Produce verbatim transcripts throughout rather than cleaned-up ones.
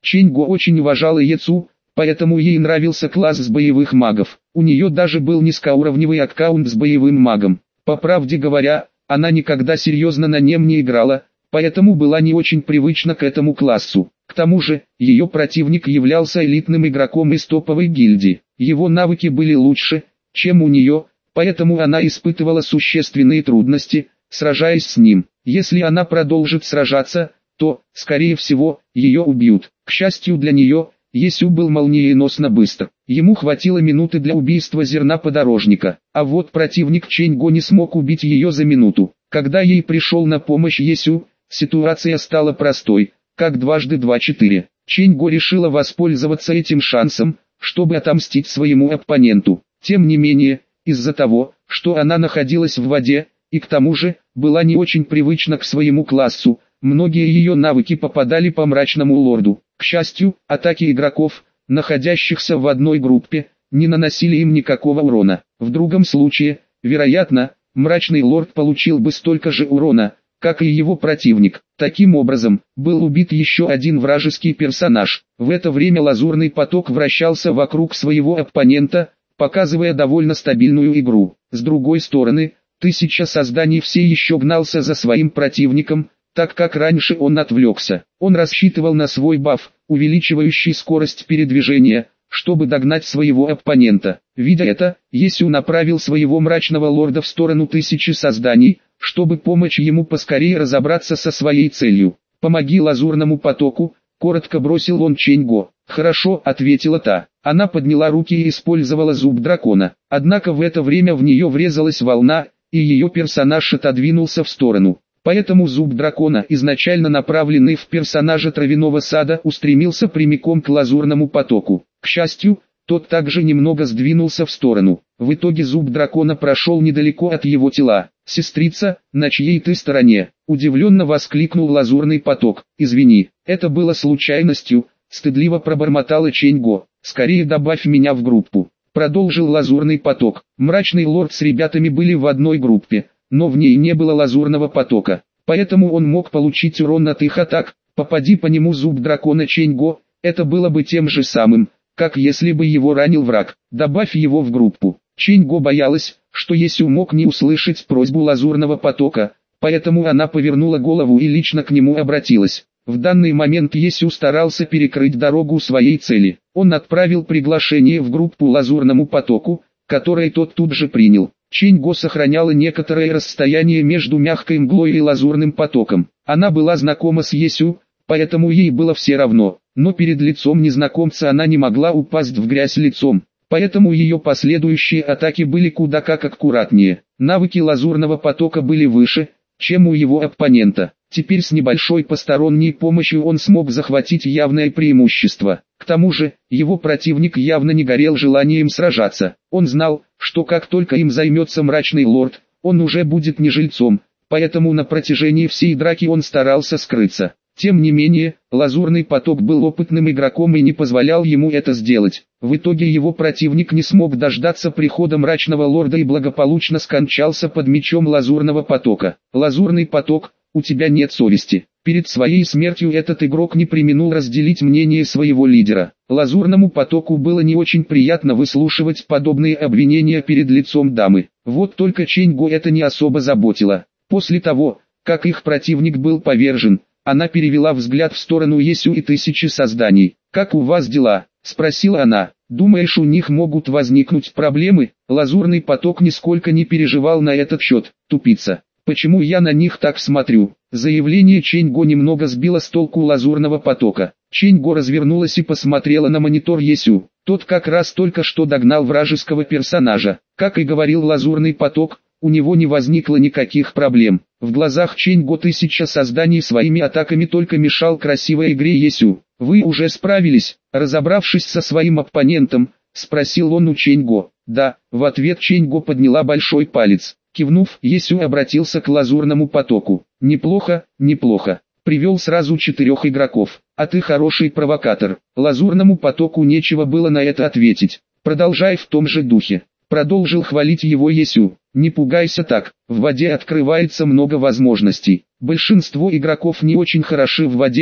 Чэньго очень уважала Ецу, поэтому ей нравился класс с боевых магов. У нее даже был низкоуровневый аккаунт с боевым магом. По правде говоря, она никогда серьезно на нем не играла, поэтому была не очень привычна к этому классу. К тому же, ее противник являлся элитным игроком из топовой гильдии. Его навыки были лучше, чем у нее, поэтому она испытывала существенные трудности, сражаясь с ним. Если она продолжит сражаться, то, скорее всего, ее убьют. К счастью для нее, Есю был молниеносно быстр. Ему хватило минуты для убийства зерна подорожника, а вот противник Чэньго не смог убить ее за минуту. Когда ей пришел на помощь Есю, ситуация стала простой, как дважды два четыре. Чэньго решила воспользоваться этим шансом, чтобы отомстить своему оппоненту. Тем не менее, из-за того, что она находилась в воде, и к тому же, была не очень привычна к своему классу, многие ее навыки попадали по мрачному лорду. К счастью, атаки игроков, находящихся в одной группе, не наносили им никакого урона. В другом случае, вероятно, мрачный лорд получил бы столько же урона, как и его противник. Таким образом, был убит еще один вражеский персонаж. В это время лазурный поток вращался вокруг своего оппонента, показывая довольно стабильную игру. С другой стороны, тысяча созданий все еще гнался за своим противником, так как раньше он отвлекся. Он рассчитывал на свой баф, увеличивающий скорость передвижения, чтобы догнать своего оппонента. Видя это, Есю направил своего мрачного лорда в сторону тысячи созданий, чтобы помочь ему поскорее разобраться со своей целью. «Помоги лазурному потоку», — коротко бросил он Чэньго. «Хорошо», — ответила та. Она подняла руки и использовала зуб дракона. Однако в это время в нее врезалась волна, и ее персонаж отодвинулся в сторону. Поэтому зуб дракона, изначально направленный в персонажа травяного сада, устремился прямиком к лазурному потоку. К счастью, тот также немного сдвинулся в сторону. В итоге зуб дракона прошел недалеко от его тела. «Сестрица, на чьей ты стороне?» — удивленно воскликнул лазурный поток. «Извини, это было случайностью», — стыдливо пробормотала Чэньго. «Скорее добавь меня в группу», — продолжил лазурный поток. Мрачный лорд с ребятами были в одной группе, но в ней не было лазурного потока, поэтому он мог получить урон от их атак. Попади по нему зуб дракона Чэньго, это было бы тем же самым, как если бы его ранил враг. Добавь его в группу. Чэньго боялась, что Есю мог не услышать просьбу лазурного потока, поэтому она повернула голову и лично к нему обратилась. В данный момент Есю старался перекрыть дорогу своей цели. Он отправил приглашение в группу лазурному потоку, которое тот тут же принял. Чэньго сохраняла некоторое расстояние между мягкой мглой и лазурным потоком. Она была знакома с Есю, поэтому ей было все равно, но перед лицом незнакомца она не могла упасть в грязь лицом, поэтому ее последующие атаки были куда как аккуратнее. Навыки лазурного потока были выше, чем у его оппонента. Теперь с небольшой посторонней помощью он смог захватить явное преимущество. К тому же, его противник явно не горел желанием сражаться. Он знал, что как только им займется мрачный лорд, он уже будет не жильцом, поэтому на протяжении всей драки он старался скрыться. Тем не менее, лазурный поток был опытным игроком и не позволял ему это сделать. В итоге его противник не смог дождаться прихода мрачного лорда и благополучно скончался под мечом лазурного потока. Лазурный поток, у тебя нет совести. Перед своей смертью этот игрок не преминул разделить мнение своего лидера. Лазурному потоку было не очень приятно выслушивать подобные обвинения перед лицом дамы. Вот только Чэньго это не особо заботило. После того, как их противник был повержен, она перевела взгляд в сторону Есю и тысячи созданий. «Как у вас дела?» — спросила она. «Думаешь, у них могут возникнуть проблемы?» Лазурный поток нисколько не переживал на этот счет. «Тупица. Почему я на них так смотрю?» Заявление Чэньго немного сбило с толку лазурного потока. Чэньго развернулась и посмотрела на монитор Есю. Тот как раз только что догнал вражеского персонажа. Как и говорил лазурный поток, у него не возникло никаких проблем. В глазах Чэньго тысяча созданий своими атаками только мешал красивой игре Есю. «Вы уже справились, разобравшись со своим оппонентом?» — спросил он у Чэньго. «Да», — в ответ Чэньго подняла большой палец. Кивнув, Есю обратился к лазурному потоку. «Неплохо, неплохо. Привел сразу четырех игроков. А ты хороший провокатор». Лазурному потоку нечего было на это ответить. «Продолжай в том же духе». Продолжил хвалить его Есю. «Не пугайся так, в воде открывается много возможностей. Большинство игроков не очень хороши в воде,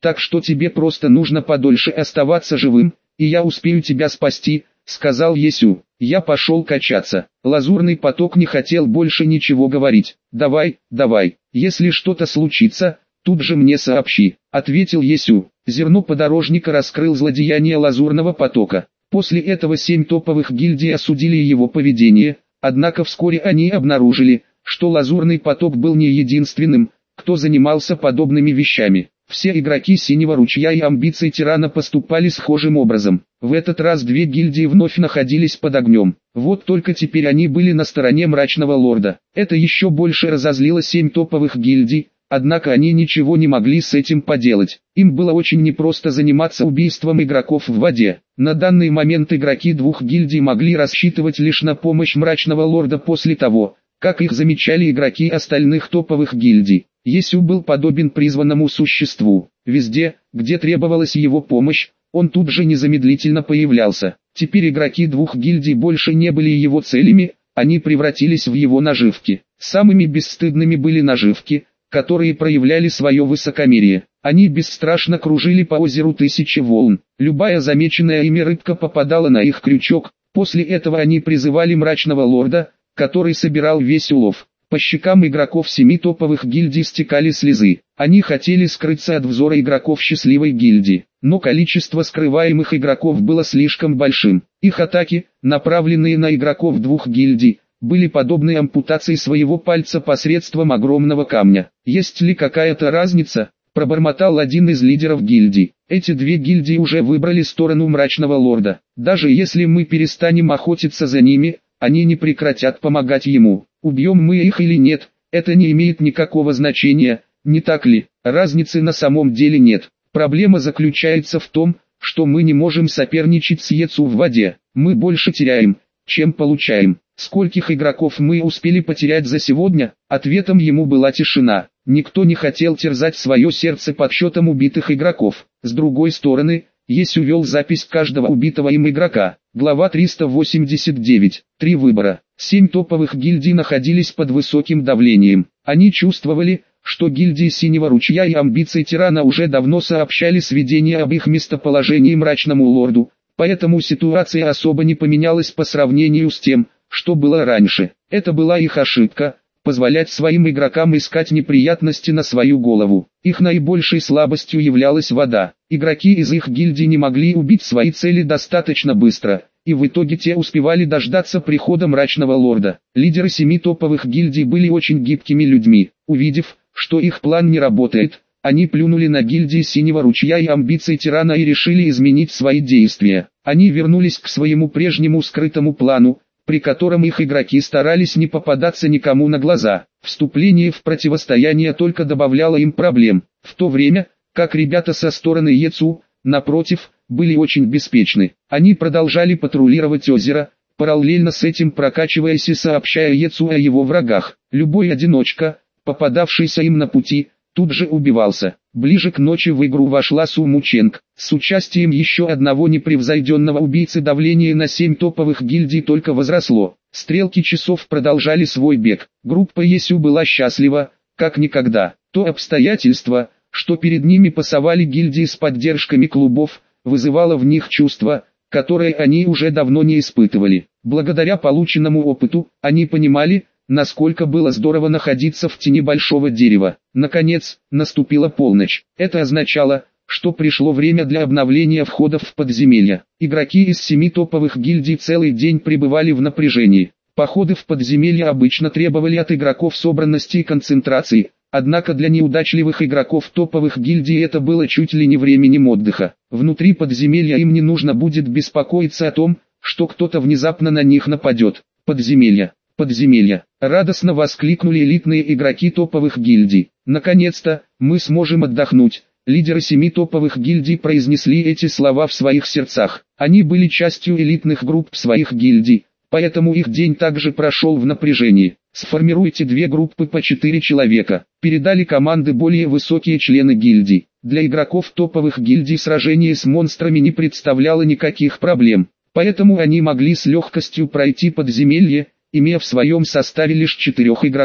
так что тебе просто нужно подольше оставаться живым, и я успею тебя спасти», — сказал Есю. Я пошел качаться. Лазурный поток не хотел больше ничего говорить. «Давай, давай, если что-то случится, тут же мне сообщи», — ответил Есю. Зерно подорожника раскрыл злодеяние лазурного потока. После этого семь топовых гильдий осудили его поведение, однако вскоре они обнаружили, что лазурный поток был не единственным, кто занимался подобными вещами. Все игроки Синего Ручья и амбиций Тирана поступали схожим образом. В этот раз две гильдии вновь находились под огнем. Вот только теперь они были на стороне Мрачного Лорда. Это еще больше разозлило семь топовых гильдий, однако они ничего не могли с этим поделать. Им было очень непросто заниматься убийством игроков в воде. На данный момент игроки двух гильдий могли рассчитывать лишь на помощь Мрачного Лорда после того, как их замечали игроки остальных топовых гильдий. Есю был подобен призванному существу. Везде, где требовалась его помощь, он тут же незамедлительно появлялся. Теперь игроки двух гильдий больше не были его целями, они превратились в его наживки. Самыми бесстыдными были наживки, которые проявляли свое высокомерие. Они бесстрашно кружили по озеру Тысячи Волн. Любая замеченная ими рыбка попадала на их крючок. После этого они призывали Мрачного Лорда, который собирал весь улов. По щекам игроков семи топовых гильдий стекали слезы. Они хотели скрыться от взора игроков счастливой гильдии, но количество скрываемых игроков было слишком большим. Их атаки, направленные на игроков двух гильдий, были подобны ампутации своего пальца посредством огромного камня. «Есть ли какая-то разница?» – пробормотал один из лидеров гильдий. «Эти две гильдии уже выбрали сторону Мрачного Лорда. Даже если мы перестанем охотиться за ними, они не прекратят помогать ему. Убьем мы их или нет, это не имеет никакого значения, не так ли? Разницы на самом деле нет. Проблема заключается в том, что мы не можем соперничать с Ецу в воде. Мы больше теряем, чем получаем». Скольких игроков мы успели потерять за сегодня? Ответом ему была тишина. Никто не хотел терзать свое сердце подсчетом убитых игроков. С другой стороны, Есю вел запись каждого убитого им игрока. Глава триста восемьдесят девять. Три выбора. Семь топовых гильдий находились под высоким давлением. Они чувствовали, что гильдии Синего Ручья и амбиций Тирана уже давно сообщали сведения об их местоположении Мрачному Лорду, поэтому ситуация особо не поменялась по сравнению с тем, что было раньше. Это была их ошибка – позволять своим игрокам искать неприятности на свою голову. Их наибольшей слабостью являлась вода. Игроки из их гильдии не могли убить свои цели достаточно быстро, и в итоге те успевали дождаться прихода Мрачного Лорда. Лидеры семи топовых гильдий были очень гибкими людьми. Увидев, что их план не работает, они плюнули на гильдии Синего Ручья и амбиций Тирана и решили изменить свои действия. Они вернулись к своему прежнему скрытому плану, при котором их игроки старались не попадаться никому на глаза. Вступление в противостояние только добавляло им проблем, в то время, как ребята со стороны Ецу, напротив, были очень беспечны. Они продолжали патрулировать озеро, параллельно с этим прокачиваясь и сообщая Ецу о его врагах. Любой одиночка, попадавшийся им на пути, тут же убивался. Ближе к ночи в игру вошла Су Мученг. С участием еще одного непревзойденного убийцы давление на семь топовых гильдий только возросло. Стрелки часов продолжали свой бег. Группа Есю была счастлива, как никогда. То обстоятельство, что перед ними пасовали гильдии с поддержками клубов, вызывало в них чувство, которое они уже давно не испытывали. Благодаря полученному опыту, они понимали, насколько было здорово находиться в тени большого дерева. Наконец, наступила полночь. Это означало, что пришло время для обновления входов в подземелья. Игроки из семи топовых гильдий целый день пребывали в напряжении. Походы в подземелья обычно требовали от игроков собранности и концентрации, однако для неудачливых игроков топовых гильдий это было чуть ли не временем отдыха. Внутри подземелья им не нужно будет беспокоиться о том, что кто-то внезапно на них нападет. Подземелья. Подземелья. Радостно воскликнули элитные игроки топовых гильдий. Наконец-то, мы сможем отдохнуть. Лидеры семи топовых гильдий произнесли эти слова в своих сердцах. Они были частью элитных групп своих гильдий, поэтому их день также прошел в напряжении. Сформируйте две группы по четыре человека. Передали команды более высокие члены гильдий. Для игроков топовых гильдий сражение с монстрами не представляло никаких проблем, поэтому они могли с легкостью пройти подземелье, имея в своем составе лишь четырех игроков.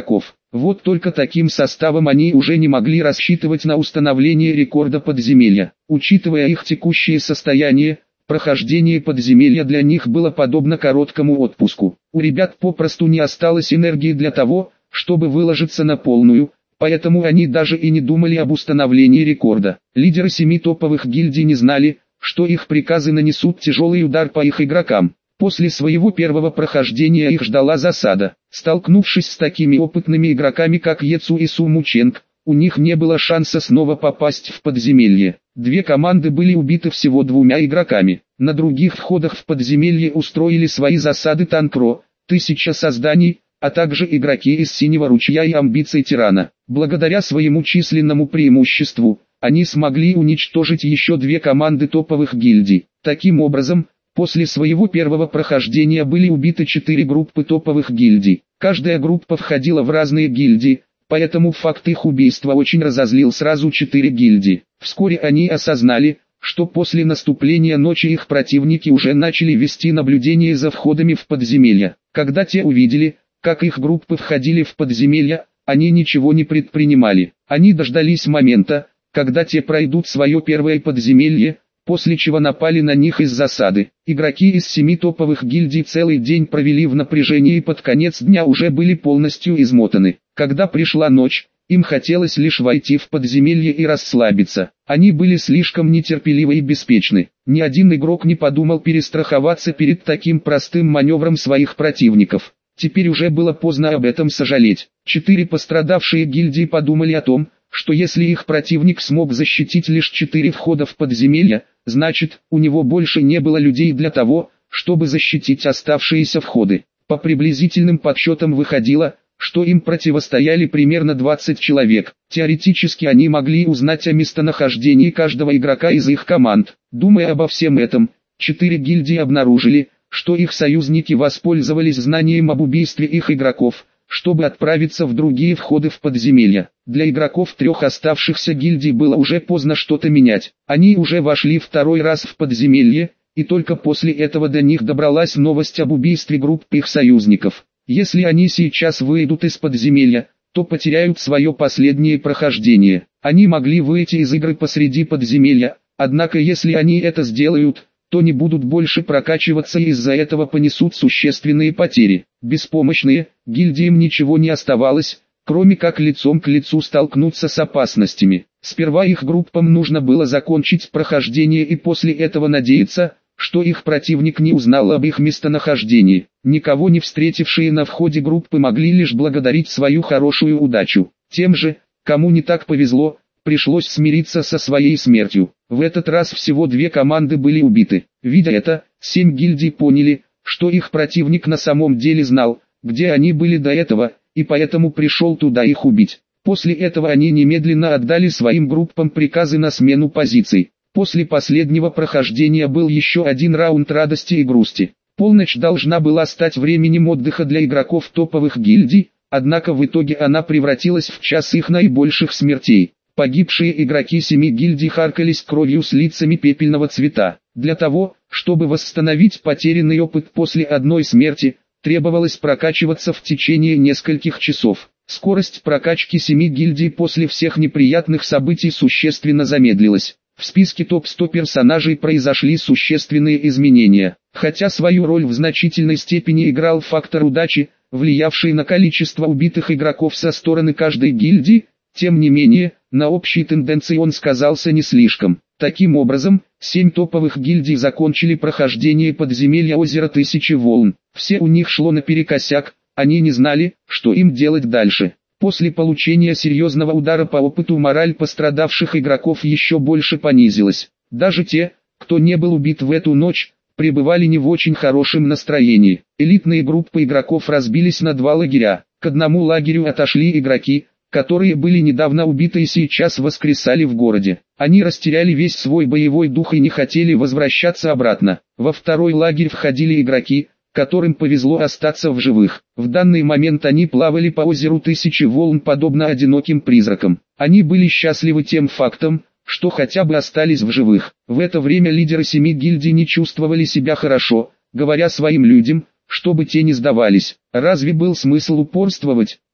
Вот только таким составом они уже не могли рассчитывать на установление рекорда подземелья. Учитывая их текущее состояние, прохождение подземелья для них было подобно короткому отпуску. У ребят попросту не осталось энергии для того, чтобы выложиться на полную, поэтому они даже и не думали об установлении рекорда. Лидеры семи топовых гильдий не знали, что их приказы нанесут тяжелый удар по их игрокам. После своего первого прохождения их ждала засада. Столкнувшись с такими опытными игроками, как Ецу и Суму Ченг, у них не было шанса снова попасть в подземелье. Две команды были убиты всего двумя игроками. На других входах в подземелье устроили свои засады Танкро, Тысяча Созданий, а также игроки из Синего Ручья и Амбиций Тирана. Благодаря своему численному преимуществу, они смогли уничтожить еще две команды топовых гильдий. Таким образом, после своего первого прохождения были убиты четыре группы топовых гильдий. Каждая группа входила в разные гильдии, поэтому факт их убийства очень разозлил сразу четыре гильдии. Вскоре они осознали, что после наступления ночи их противники уже начали вести наблюдение за входами в подземелья. Когда те увидели, как их группы входили в подземелья, они ничего не предпринимали. Они дождались момента, когда те пройдут свое первое подземелье, после чего напали на них из засады. Игроки из семи топовых гильдий целый день провели в напряжении и под конец дня уже были полностью измотаны. Когда пришла ночь, им хотелось лишь войти в подземелье и расслабиться. Они были слишком нетерпеливы и беспечны. Ни один игрок не подумал перестраховаться перед таким простым маневром своих противников. Теперь уже было поздно об этом сожалеть. Четыре пострадавшие гильдии подумали о том, что если их противник смог защитить лишь четыре входа в подземелье, значит, у него больше не было людей для того, чтобы защитить оставшиеся входы. По приблизительным подсчетам выходило, что им противостояли примерно двадцать человек. Теоретически они могли узнать о местонахождении каждого игрока из их команд. Думая обо всем этом, четыре гильдии обнаружили, что их союзники воспользовались знанием об убийстве их игроков, чтобы отправиться в другие входы в подземелья. Для игроков трех оставшихся гильдий было уже поздно что-то менять. Они уже вошли второй раз в подземелье, и только после этого до них добралась новость об убийстве группы их союзников. Если они сейчас выйдут из подземелья, то потеряют свое последнее прохождение. Они могли выйти из игры посреди подземелья, однако если они это сделают, то не будут больше прокачиваться и из-за этого понесут существенные потери. Беспомощные, гильдиям ничего не оставалось, кроме как лицом к лицу столкнуться с опасностями. Сперва их группам нужно было закончить прохождение и после этого надеяться, что их противник не узнал об их местонахождении. Никого не встретившие на входе группы могли лишь благодарить свою хорошую удачу. Тем же, кому не так повезло, пришлось смириться со своей смертью. В этот раз всего две команды были убиты. Видя это, семь гильдий поняли, что их противник на самом деле знал, где они были до этого, и поэтому пришел туда их убить. После этого они немедленно отдали своим группам приказы на смену позиций. После последнего прохождения был еще один раунд радости и грусти. Полночь должна была стать временем отдыха для игроков топовых гильдий, однако в итоге она превратилась в час их наибольших смертей. Погибшие игроки семи гильдий харкались кровью с лицами пепельного цвета. Для того, чтобы восстановить потерянный опыт после одной смерти, требовалось прокачиваться в течение нескольких часов. Скорость прокачки семи гильдий после всех неприятных событий существенно замедлилась. В списке топ сто персонажей произошли существенные изменения. Хотя свою роль в значительной степени играл фактор удачи, влиявший на количество убитых игроков со стороны каждой гильдии, тем не менее, на общей тенденции он сказался не слишком. Таким образом, семь топовых гильдий закончили прохождение подземелья озера Тысячи Волн. Все у них шло наперекосяк, они не знали, что им делать дальше. После получения серьезного удара по опыту мораль пострадавших игроков еще больше понизилась. Даже те, кто не был убит в эту ночь, пребывали не в очень хорошем настроении. Элитные группы игроков разбились на два лагеря. К одному лагерю отошли игроки, которые были недавно убиты и сейчас воскресали в городе. Они растеряли весь свой боевой дух и не хотели возвращаться обратно. Во второй лагерь входили игроки, которым повезло остаться в живых. В данный момент они плавали по озеру Тысячи Волн подобно одиноким призракам. Они были счастливы тем фактом, что хотя бы остались в живых. В это время лидеры семи гильдий не чувствовали себя хорошо, говоря своим людям, чтобы те не сдавались. Разве был смысл упорствовать?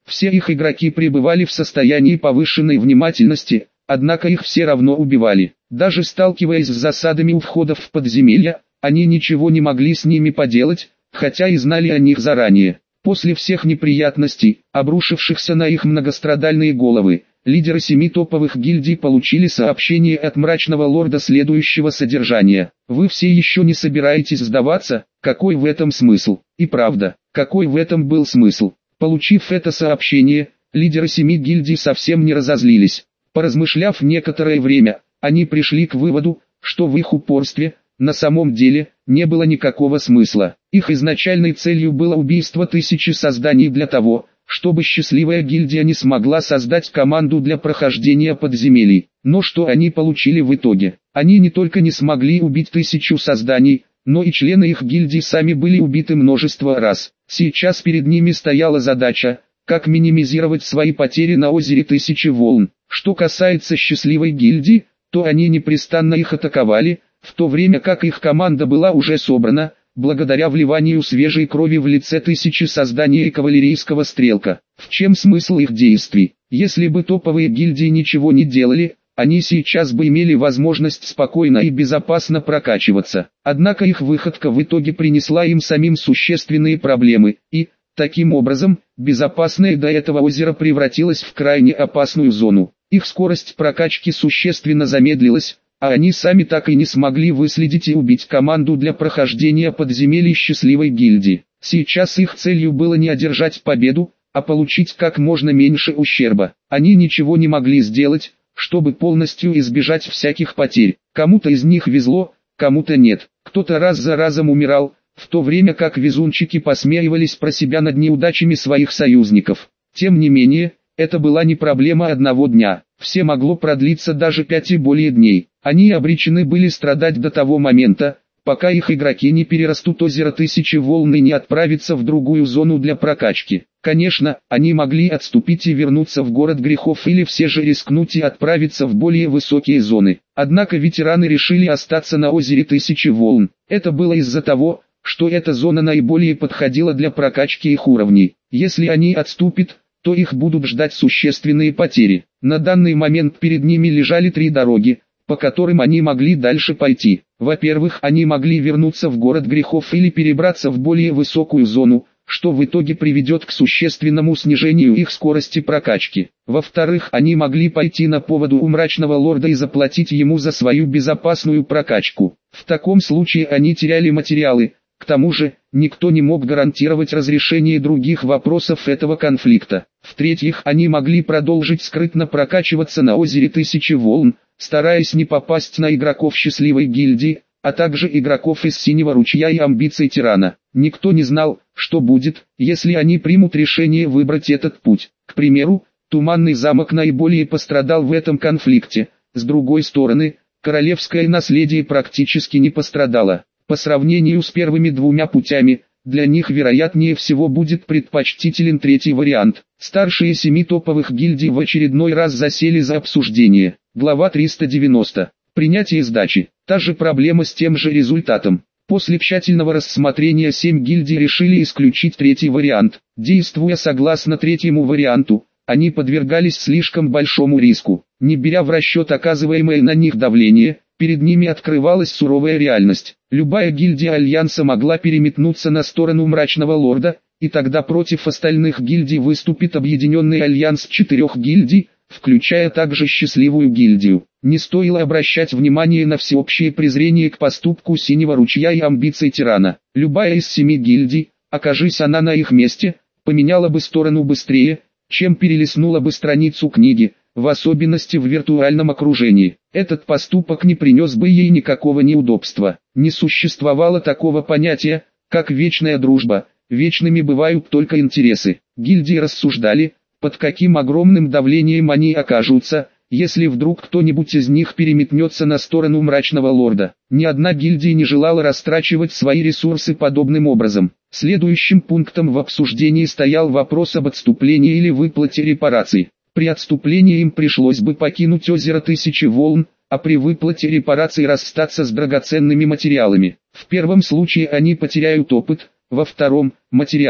Все их игроки пребывали в состоянии повышенной внимательности, однако их все равно убивали. Даже сталкиваясь с засадами у входов в подземелья, они ничего не могли с ними поделать, хотя и знали о них заранее. После всех неприятностей, обрушившихся на их многострадальные головы, лидеры семи топовых гильдий получили сообщение от мрачного лорда следующего содержания. Вы все еще не собираетесь сдаваться? Какой в этом смысл? И правда, какой в этом был смысл? Получив это сообщение, лидеры семи гильдий совсем не разозлились. Поразмышляв некоторое время, они пришли к выводу, что в их упорстве, на самом деле, не было никакого смысла. Их изначальной целью было убийство тысячи созданий для того, чтобы счастливая гильдия не смогла создать команду для прохождения подземелий. Но что они получили в итоге? Они не только не смогли убить тысячу созданий, но и члены их гильдии сами были убиты множество раз. Сейчас перед ними стояла задача, как минимизировать свои потери на озере Тысячи Волн. Что касается счастливой гильдии, то они непрестанно их атаковали, в то время как их команда была уже собрана, благодаря вливанию свежей крови в лице тысячи созданий и кавалерийского стрелка. В чем смысл их действий? Если бы топовые гильдии ничего не делали, они сейчас бы имели возможность спокойно и безопасно прокачиваться. Однако их выходка в итоге принесла им самим существенные проблемы, и, таким образом, безопасное до этого озеро превратилось в крайне опасную зону. Их скорость прокачки существенно замедлилась, а они сами так и не смогли выследить и убить команду для прохождения подземелий счастливой гильдии. Сейчас их целью было не одержать победу, а получить как можно меньше ущерба. Они ничего не могли сделать, чтобы полностью избежать всяких потерь. Кому-то из них везло, кому-то нет. Кто-то раз за разом умирал, в то время как везунчики посмеивались про себя над неудачами своих союзников. Тем не менее, это была не проблема одного дня. Все могло продлиться даже пять и более дней. Они обречены были страдать до того момента, пока их игроки не перерастут озеро Тысячи Волн и не отправятся в другую зону для прокачки. Конечно, они могли отступить и вернуться в город грехов или все же рискнуть и отправиться в более высокие зоны. Однако ветераны решили остаться на озере Тысячи Волн. Это было из-за того, что эта зона наиболее подходила для прокачки их уровней. Если они отступят, то их будут ждать существенные потери. На данный момент перед ними лежали три дороги, по которым они могли дальше пойти. Во-первых, они могли вернуться в город грехов или перебраться в более высокую зону, что в итоге приведет к существенному снижению их скорости прокачки. Во-вторых, они могли пойти на поводу у мрачного лорда и заплатить ему за свою безопасную прокачку. В таком случае они теряли материалы. К тому же, никто не мог гарантировать разрешение других вопросов этого конфликта. В-третьих, они могли продолжить скрытно прокачиваться на озере Тысячи Волн, стараясь не попасть на игроков счастливой гильдии, а также игроков из Синего Ручья и амбиций Тирана. Никто не знал, что будет, если они примут решение выбрать этот путь. К примеру, Туманный замок наиболее пострадал в этом конфликте. С другой стороны, королевское наследие практически не пострадало. По сравнению с первыми двумя путями, для них вероятнее всего будет предпочтителен третий вариант. Старшие семи топовых гильдий в очередной раз засели за обсуждение. Глава триста девяносто. Принятие сдачи. Та же проблема с тем же результатом. После тщательного рассмотрения семь гильдий решили исключить третий вариант. Действуя согласно третьему варианту, они подвергались слишком большому риску. Не беря в расчет оказываемое на них давление, перед ними открывалась суровая реальность. Любая гильдия Альянса могла переметнуться на сторону Мрачного Лорда, и тогда против остальных гильдий выступит объединенный альянс четырех гильдий, включая также счастливую гильдию. Не стоило обращать внимание на всеобщее презрение к поступку Синего Ручья и амбиций Тирана. Любая из семи гильдий, окажись она на их месте, поменяла бы сторону быстрее, чем перелистнула бы страницу книги, в особенности в виртуальном окружении. Этот поступок не принес бы ей никакого неудобства. Не существовало такого понятия, как вечная дружба, вечными бывают только интересы. Гильдии рассуждали, под каким огромным давлением они окажутся, если вдруг кто-нибудь из них переметнется на сторону Мрачного Лорда. Ни одна гильдия не желала растрачивать свои ресурсы подобным образом. Следующим пунктом в обсуждении стоял вопрос об отступлении или выплате репараций. При отступлении им пришлось бы покинуть озеро Тысячи Волн, а при выплате репараций расстаться с драгоценными материалами. В первом случае они потеряют опыт, во втором – материалы.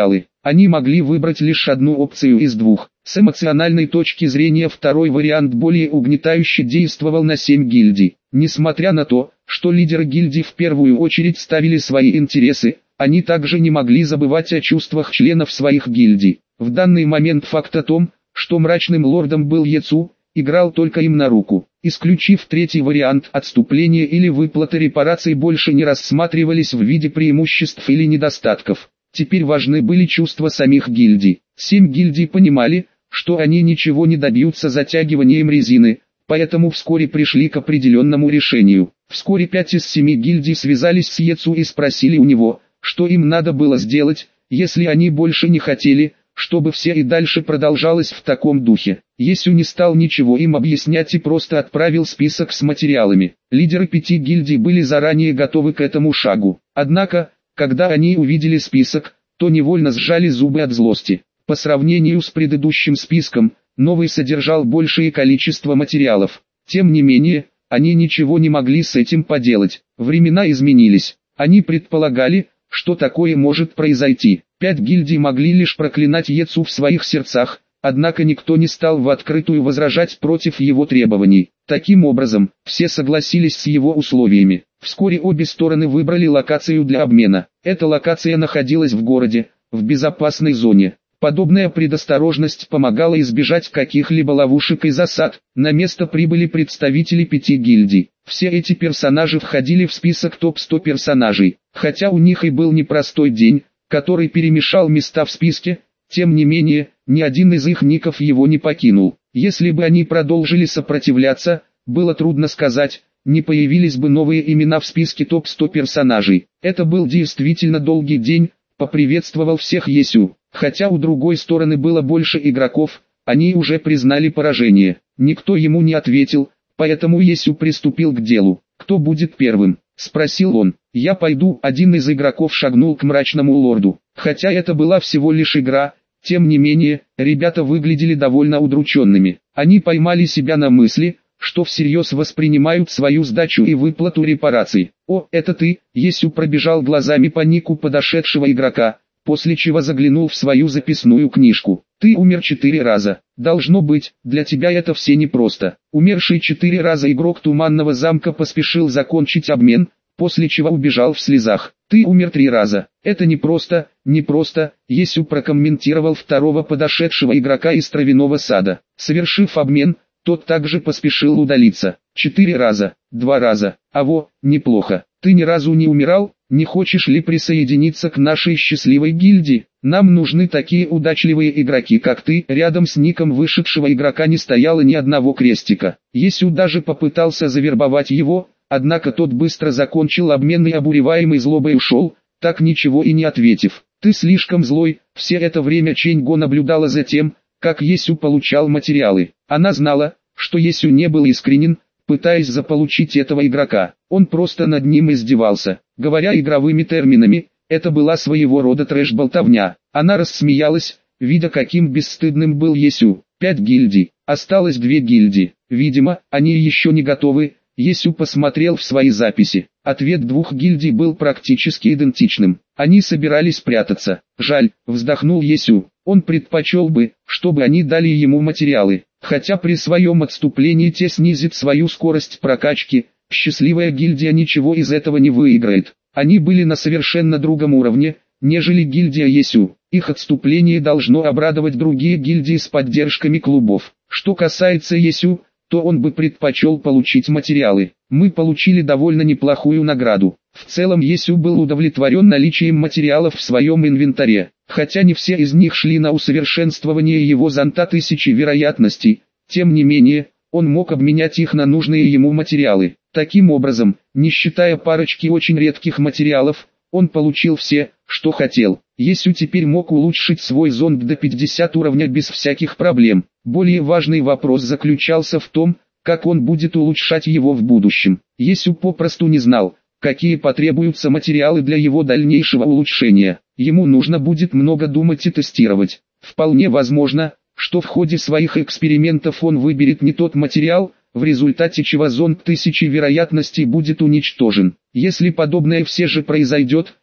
Они могли выбрать лишь одну опцию из двух. С эмоциональной точки зрения второй вариант более угнетающе действовал на семь гильдий. Несмотря на то, что лидеры гильдий в первую очередь ставили свои интересы, они также не могли забывать о чувствах членов своих гильдий. В данный момент факт о том, что мрачным лордом был Яцу, играл только им на руку. Исключив третий вариант, отступления или выплаты репараций больше не рассматривались в виде преимуществ или недостатков. Теперь важны были чувства самих гильдий. Семь гильдий понимали, что они ничего не добьются затягиванием резины, поэтому вскоре пришли к определенному решению. Вскоре пять из семи гильдий связались с Яцу и спросили у него, что им надо было сделать, если они больше не хотели, чтобы все и дальше продолжалось в таком духе. Ясю не стал ничего им объяснять и просто отправил список с материалами. Лидеры пяти гильдий были заранее готовы к этому шагу. Однако, когда они увидели список, то невольно сжали зубы от злости. По сравнению с предыдущим списком, новый содержал большее количество материалов. Тем не менее, они ничего не могли с этим поделать. Времена изменились. Они предполагали, что такое может произойти. Пять гильдий могли лишь проклинать Яцу в своих сердцах, однако никто не стал в открытую возражать против его требований. Таким образом, все согласились с его условиями. Вскоре обе стороны выбрали локацию для обмена. Эта локация находилась в городе, в безопасной зоне. Подобная предосторожность помогала избежать каких-либо ловушек и засад. На место прибыли представители пяти гильдий. Все эти персонажи входили в список топ сто персонажей. Хотя у них и был непростой день, который перемешал места в списке, тем не менее, ни один из их ников его не покинул. Если бы они продолжили сопротивляться, было трудно сказать, не появились бы новые имена в списке топ сто персонажей. Это был действительно долгий день, поприветствовал всех Ясю. Хотя у другой стороны было больше игроков, они уже признали поражение. Никто ему не ответил, поэтому Ясю приступил к делу. «Кто будет первым?» — спросил он. «Я пойду». Один из игроков шагнул к мрачному лорду. Хотя это была всего лишь игра, тем не менее, ребята выглядели довольно удрученными. Они поймали себя на мысли, что всерьез воспринимают свою сдачу и выплату репараций. «О, это ты?» — Ясю пробежал глазами по нику подошедшего игрока, после чего заглянул в свою записную книжку. «Ты умер четыре раза. Должно быть, для тебя это все непросто». Умерший четыре раза игрок Туманного замка поспешил закончить обмен, после чего убежал в слезах. «Ты умер три раза. Это непросто, непросто», — Ясю прокомментировал второго подошедшего игрока из Травяного сада. Совершив обмен, тот также поспешил удалиться. «Четыре раза, два раза. Аво, неплохо. Ты ни разу не умирал? Не хочешь ли присоединиться к нашей счастливой гильдии? Нам нужны такие удачливые игроки, как ты». Рядом с ником вышедшего игрока не стояло ни одного крестика. Ясю даже попытался завербовать его, однако тот быстро закончил обмен и обуреваемый злобой ушел, так ничего и не ответив. «Ты слишком злой». Все это время Чэньго наблюдала за тем, как Ясю получал материалы. Она знала, что Ясю не был искренен, пытаясь заполучить этого игрока. Он просто над ним издевался. Говоря игровыми терминами, это была своего рода трэш-болтовня. Она рассмеялась, видя, каким бесстыдным был Ясю. Пять гильдий. Осталось две гильдии. Видимо, они еще не готовы. Ясю посмотрел в свои записи. Ответ двух гильдий был практически идентичным. Они собирались прятаться. «Жаль», — вздохнул Ясю. Он предпочел бы, чтобы они дали ему материалы. Хотя при своем отступлении те снизит свою скорость прокачки, счастливая гильдия ничего из этого не выиграет. Они были на совершенно другом уровне, нежели гильдия Ясю. Их отступление должно обрадовать другие гильдии с поддержками клубов. Что касается Ясю, то он бы предпочел получить материалы. Мы получили довольно неплохую награду. В целом Ясю был удовлетворен наличием материалов в своем инвентаре. Хотя не все из них шли на усовершенствование его зонта тысячи вероятностей, тем не менее, он мог обменять их на нужные ему материалы. Таким образом, не считая парочки очень редких материалов, он получил все, что хотел. Ясю теперь мог улучшить свой зонд до пятидесятого уровня без всяких проблем. Более важный вопрос заключался в том, как он будет улучшать его в будущем. Ясю попросту не знал, какие потребуются материалы для его дальнейшего улучшения. Ему нужно будет много думать и тестировать. Вполне возможно, что в ходе своих экспериментов он выберет не тот материал, в результате чего зонд тысячи вероятностей будет уничтожен. Если подобное все же произойдет,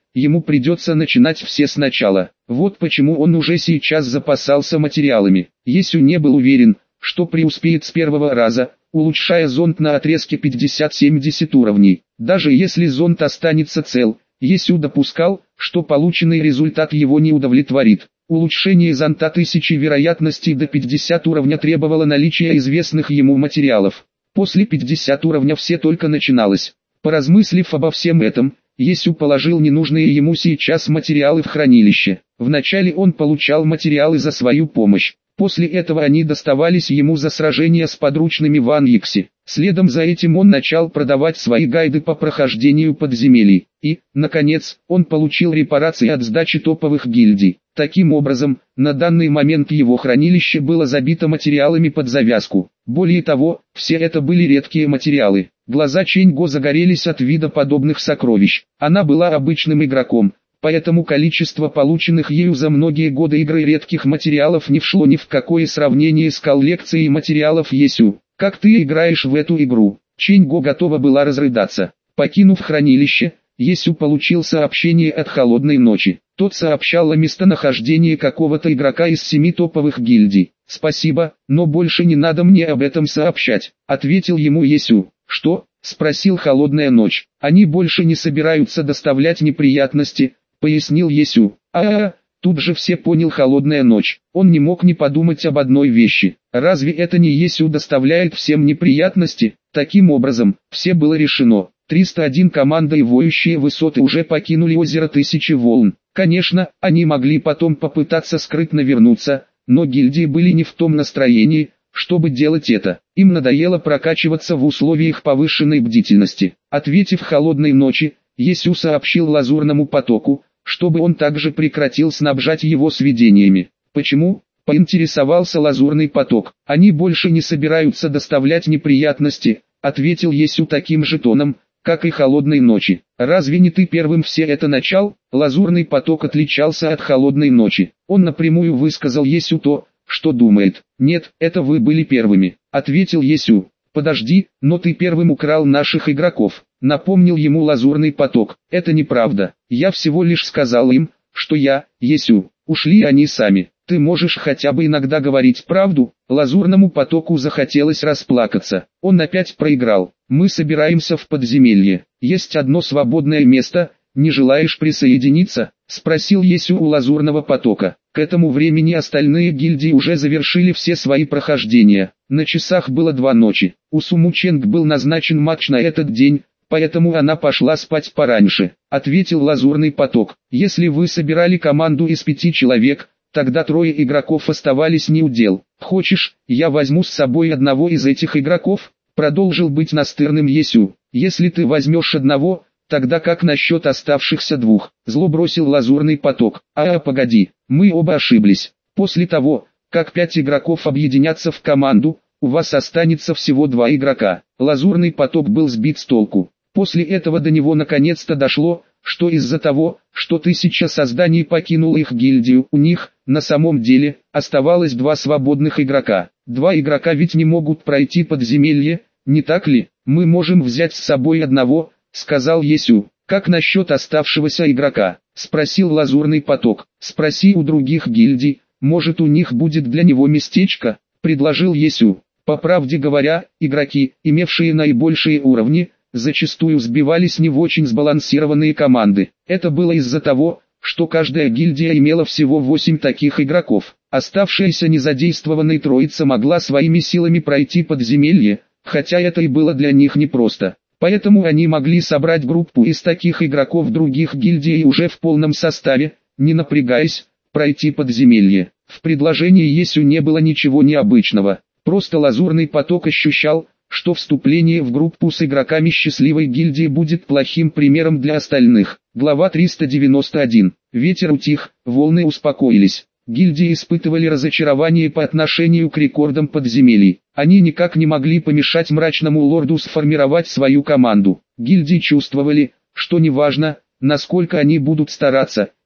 ему придется начинать все сначала. Вот почему он уже сейчас запасался материалами. Есю не был уверен, что преуспеет с первого раза, улучшая зонд на отрезке пятьдесят-семьдесят уровней. Даже если зонд останется цел, Есю допускал, что полученный результат его не удовлетворит. Улучшение зонта тысячи вероятностей до пятидесятого уровня требовало наличия известных ему материалов. После пятидесятого уровня все только начиналось. Поразмыслив обо всем этом, Есю положил ненужные ему сейчас материалы в хранилище. Вначале он получал материалы за свою помощь. После этого они доставались ему за сражение с подручными в Аньяксе. Следом за этим он начал продавать свои гайды по прохождению подземелий. И, наконец, он получил репарации от сдачи топовых гильдий. Таким образом, на данный момент его хранилище было забито материалами под завязку. Более того, все это были редкие материалы. Глаза Чэнь-Го загорелись от вида подобных сокровищ. Она была обычным игроком, поэтому количество полученных ею за многие годы игры редких материалов не вшло ни в какое сравнение с коллекцией материалов Есю. «Как ты играешь в эту игру?» Чэнь-Го готова была разрыдаться. Покинув хранилище, Есю получил сообщение от Холодной Ночи. Тот сообщал о местонахождении какого-то игрока из семи топовых гильдий. «Спасибо, но больше не надо мне об этом сообщать», — ответил ему Есю. «Что?» — спросил Холодная Ночь. «Они больше не собираются доставлять неприятности», — пояснил Есю. «А-а-а!» Тут же все понял Холодная Ночь. Он не мог не подумать об одной вещи. Разве это не Есю доставляет всем неприятности? Таким образом, все было решено. триста один команда и воющие высоты уже покинули озеро Тысячи Волн. Конечно, они могли потом попытаться скрытно вернуться, но гильдии были не в том настроении, чтобы делать это. Им надоело прокачиваться в условиях повышенной бдительности. Ответив Холодной Ночи, Есю сообщил Лазурному потоку, чтобы он также прекратил снабжать его сведениями. «Почему?» — поинтересовался Лазурный поток. «Они больше не собираются доставлять неприятности», — ответил Есю таким же тоном, как и Холодной Ночи. «Разве не ты первым все это начал?» Лазурный поток отличался от Холодной Ночи. Он напрямую высказал Есю то, что думает. «Нет, это вы были первыми», — ответил Есю. «Подожди, но ты первым украл наших игроков», — напомнил ему Лазурный поток. «Это неправда. Я всего лишь сказал им, что я, Есю. Ушли они сами. Ты можешь хотя бы иногда говорить правду?» Лазурному потоку захотелось расплакаться. Он опять проиграл. «Мы собираемся в подземелье. Есть одно свободное место. Не желаешь присоединиться?» — спросил Есю у Лазурного потока. К этому времени остальные гильдии уже завершили все свои прохождения. На часах было два ночи. У Суму Чэнг был назначен матч на этот день, поэтому она пошла спать пораньше, — ответил Лазурный поток. «Если вы собирали команду из пяти человек, тогда трое игроков оставались неудел. Хочешь, я возьму с собой одного из этих игроков?» — продолжил быть настырным Есю. «Если ты возьмешь одного, тогда как насчет оставшихся двух?» — зло бросил Лазурный поток. «А, погоди, мы оба ошиблись. После того, как пять игроков объединятся в команду, у вас останется всего два игрока». Лазурный поток был сбит с толку. После этого до него наконец-то дошло, что из-за того, что тысяча созданий покинула их гильдию, у них, на самом деле, оставалось два свободных игрока. Два игрока ведь не могут пройти подземелье, не так ли? «Мы можем взять с собой одного», — сказал Есю. «Как насчет оставшегося игрока?» — спросил Лазурный поток. «Спроси у других гильдий, может у них будет для него местечко», — предложил Есю. По правде говоря, игроки, имевшие наибольшие уровни, зачастую сбивались не в очень сбалансированные команды. Это было из-за того, что каждая гильдия имела всего восемь таких игроков. Оставшаяся незадействованной троица могла своими силами пройти подземелье, хотя это и было для них непросто. Поэтому они могли собрать группу из таких игроков других гильдий и уже в полном составе, не напрягаясь, пройти подземелье. В предложении Есю не было ничего необычного. Просто Лазурный поток ощущал, что вступление в группу с игроками счастливой гильдии будет плохим примером для остальных. Глава триста девяносто один. Ветер утих, волны успокоились. Гильдии испытывали разочарование по отношению к рекордам подземелий. Они никак не могли помешать мрачному лорду сформировать свою команду. Гильдии чувствовали, что неважно, насколько они будут стараться,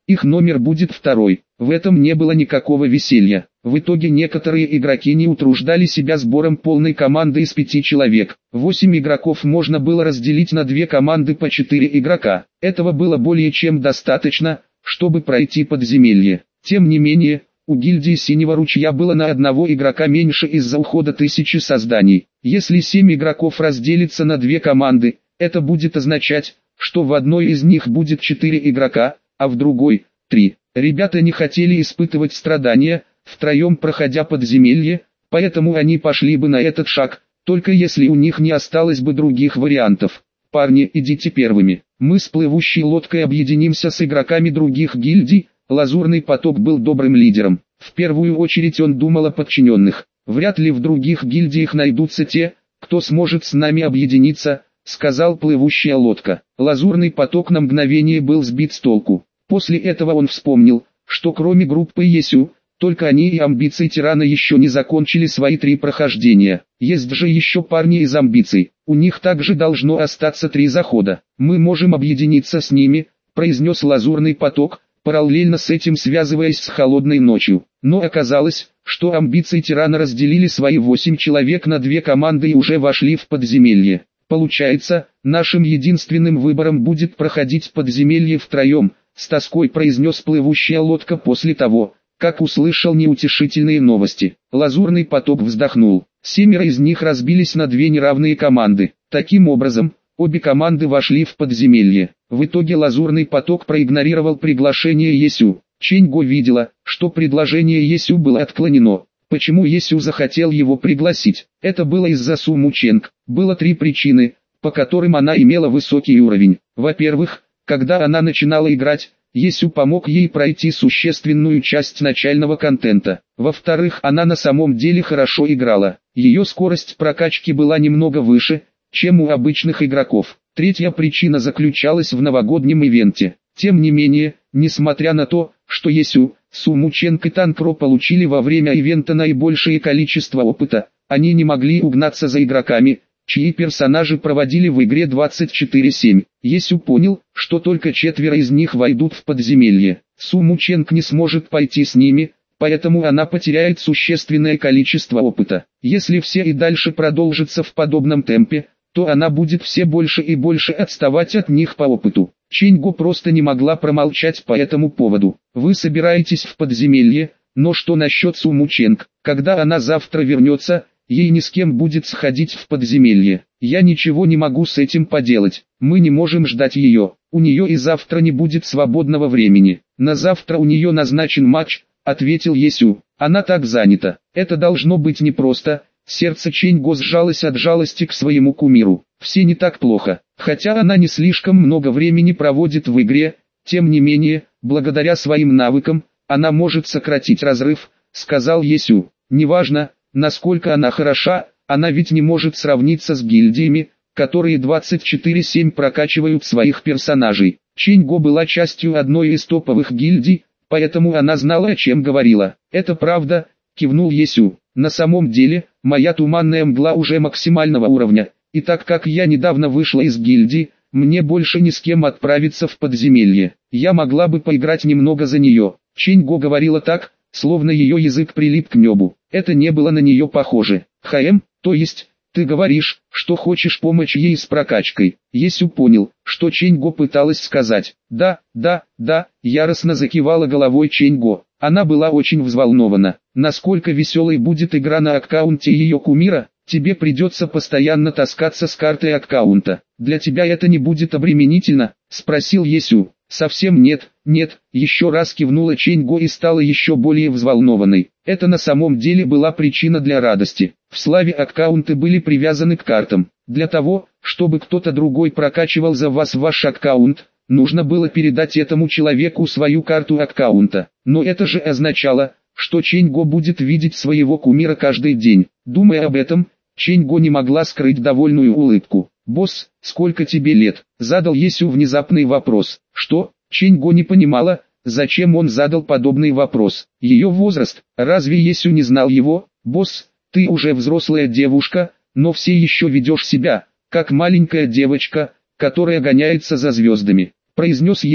их номер будет второй. В этом не было никакого веселья. В итоге некоторые игроки не утруждали себя сбором полной команды из пяти человек. Восемь игроков можно было разделить на две команды по четыре игрока. Этого было более чем достаточно, чтобы пройти подземелье. Тем не менее, у гильдии Синего Ручья было на одного игрока меньше из-за ухода тысячи созданий. Если семь игроков разделится на две команды, это будет означать, что в одной из них будет четыре игрока, а в другой – три. Ребята не хотели испытывать страдания, втроем проходя подземелье, поэтому они пошли бы на этот шаг, только если у них не осталось бы других вариантов. Парни, идите первыми. Мы с плывущей лодкой объединимся с игроками других гильдий. Лазурный поток был добрым лидером. В первую очередь он думал о подчиненных. Вряд ли в других гильдиях найдутся те, кто сможет с нами объединиться, сказал плывущая лодка. Лазурный поток на мгновение был сбит с толку. После этого он вспомнил, что кроме группы Есю, только они и амбиции тирана еще не закончили свои три прохождения. Есть же еще парни из амбиций, у них также должно остаться три захода. Мы можем объединиться с ними, произнес лазурный поток, параллельно с этим связываясь с холодной ночью. Но оказалось, что амбиции тирана разделили свои восемь человек на две команды и уже вошли в подземелье. Получается, нашим единственным выбором будет проходить подземелье втроем, с тоской произнес плывущая лодка после того, как услышал неутешительные новости. Лазурный поток вздохнул. Семеро из них разбились на две неравные команды. Таким образом, обе команды вошли в подземелье. В итоге Лазурный поток проигнорировал приглашение Есю. Чэньго видела, что предложение Есю было отклонено. Почему Есю захотел его пригласить? Это было из-за Су Мученг. Было три причины, по которым она имела высокий уровень. Во-первых, когда она начинала играть, Есю помог ей пройти существенную часть начального контента. Во-вторых, она на самом деле хорошо играла. Ее скорость прокачки была немного выше, чем у обычных игроков. Третья причина заключалась в новогоднем ивенте. Тем не менее, несмотря на то, что Есю, Су Мученг и Танкро получили во время ивента наибольшее количество опыта, они не могли угнаться за игроками, чьи персонажи проводили в игре двадцать четыре семь. Есю понял, что только четверо из них войдут в подземелье. Су Мученг не сможет пойти с ними, поэтому она потеряет существенное количество опыта. Если все и дальше продолжится в подобном темпе, то она будет все больше и больше отставать от них по опыту. Чэньго просто не могла промолчать по этому поводу. Вы собираетесь в подземелье, но что насчет Су Мученг? Когда она завтра вернется, ей ни с кем будет сходить в подземелье. Я ничего не могу с этим поделать. Мы не можем ждать ее. У нее и завтра не будет свободного времени. На завтра у нее назначен матч, ответил Есю. Она так занята. Это должно быть непросто. Сердце Чэньго сжалось от жалости к своему кумиру. Все не так плохо. Хотя она не слишком много времени проводит в игре, тем не менее, благодаря своим навыкам, она может сократить разрыв, сказал Есю. Неважно, насколько она хороша, она ведь не может сравниться с гильдиями, которые двадцать четыре семь прокачивают своих персонажей. Чэньго была частью одной из топовых гильдий, поэтому она знала, о чем говорила. Это правда, кивнул Есю. На самом деле, моя туманная мгла уже максимального уровня, и так как я недавно вышла из гильдии, мне больше ни с кем отправиться в подземелье. Я могла бы поиграть немного за нее. Чэньго говорила так, словно ее язык прилип к небу. Это не было на нее похоже. Хм, то есть, ты говоришь, что хочешь помочь ей с прокачкой. Есю понял, что Чэньго пыталась сказать. Да, да, да, яростно закивала головой Чэньго. Она была очень взволнована. Насколько веселой будет игра на аккаунте ее кумира, тебе придется постоянно таскаться с картой аккаунта. Для тебя это не будет обременительно? Спросил Есю. Совсем нет, нет, еще раз кивнула Чэньго и стала еще более взволнованной. Это на самом деле была причина для радости. В славе аккаунты были привязаны к картам. Для того, чтобы кто-то другой прокачивал за вас ваш аккаунт, нужно было передать этому человеку свою карту аккаунта. Но это же означало, что Чэньго будет видеть своего кумира каждый день. Думая об этом, Чэньго не могла скрыть довольную улыбку. «Босс, сколько тебе лет?» — задал Есю внезапный вопрос. «Что?» — Чэньго не понимала, зачем он задал подобный вопрос. Ее возраст, разве Есю не знал его? «Босс, ты уже взрослая девушка, но все еще ведешь себя, как маленькая девочка, которая гоняется за звездами», — произнес Есю.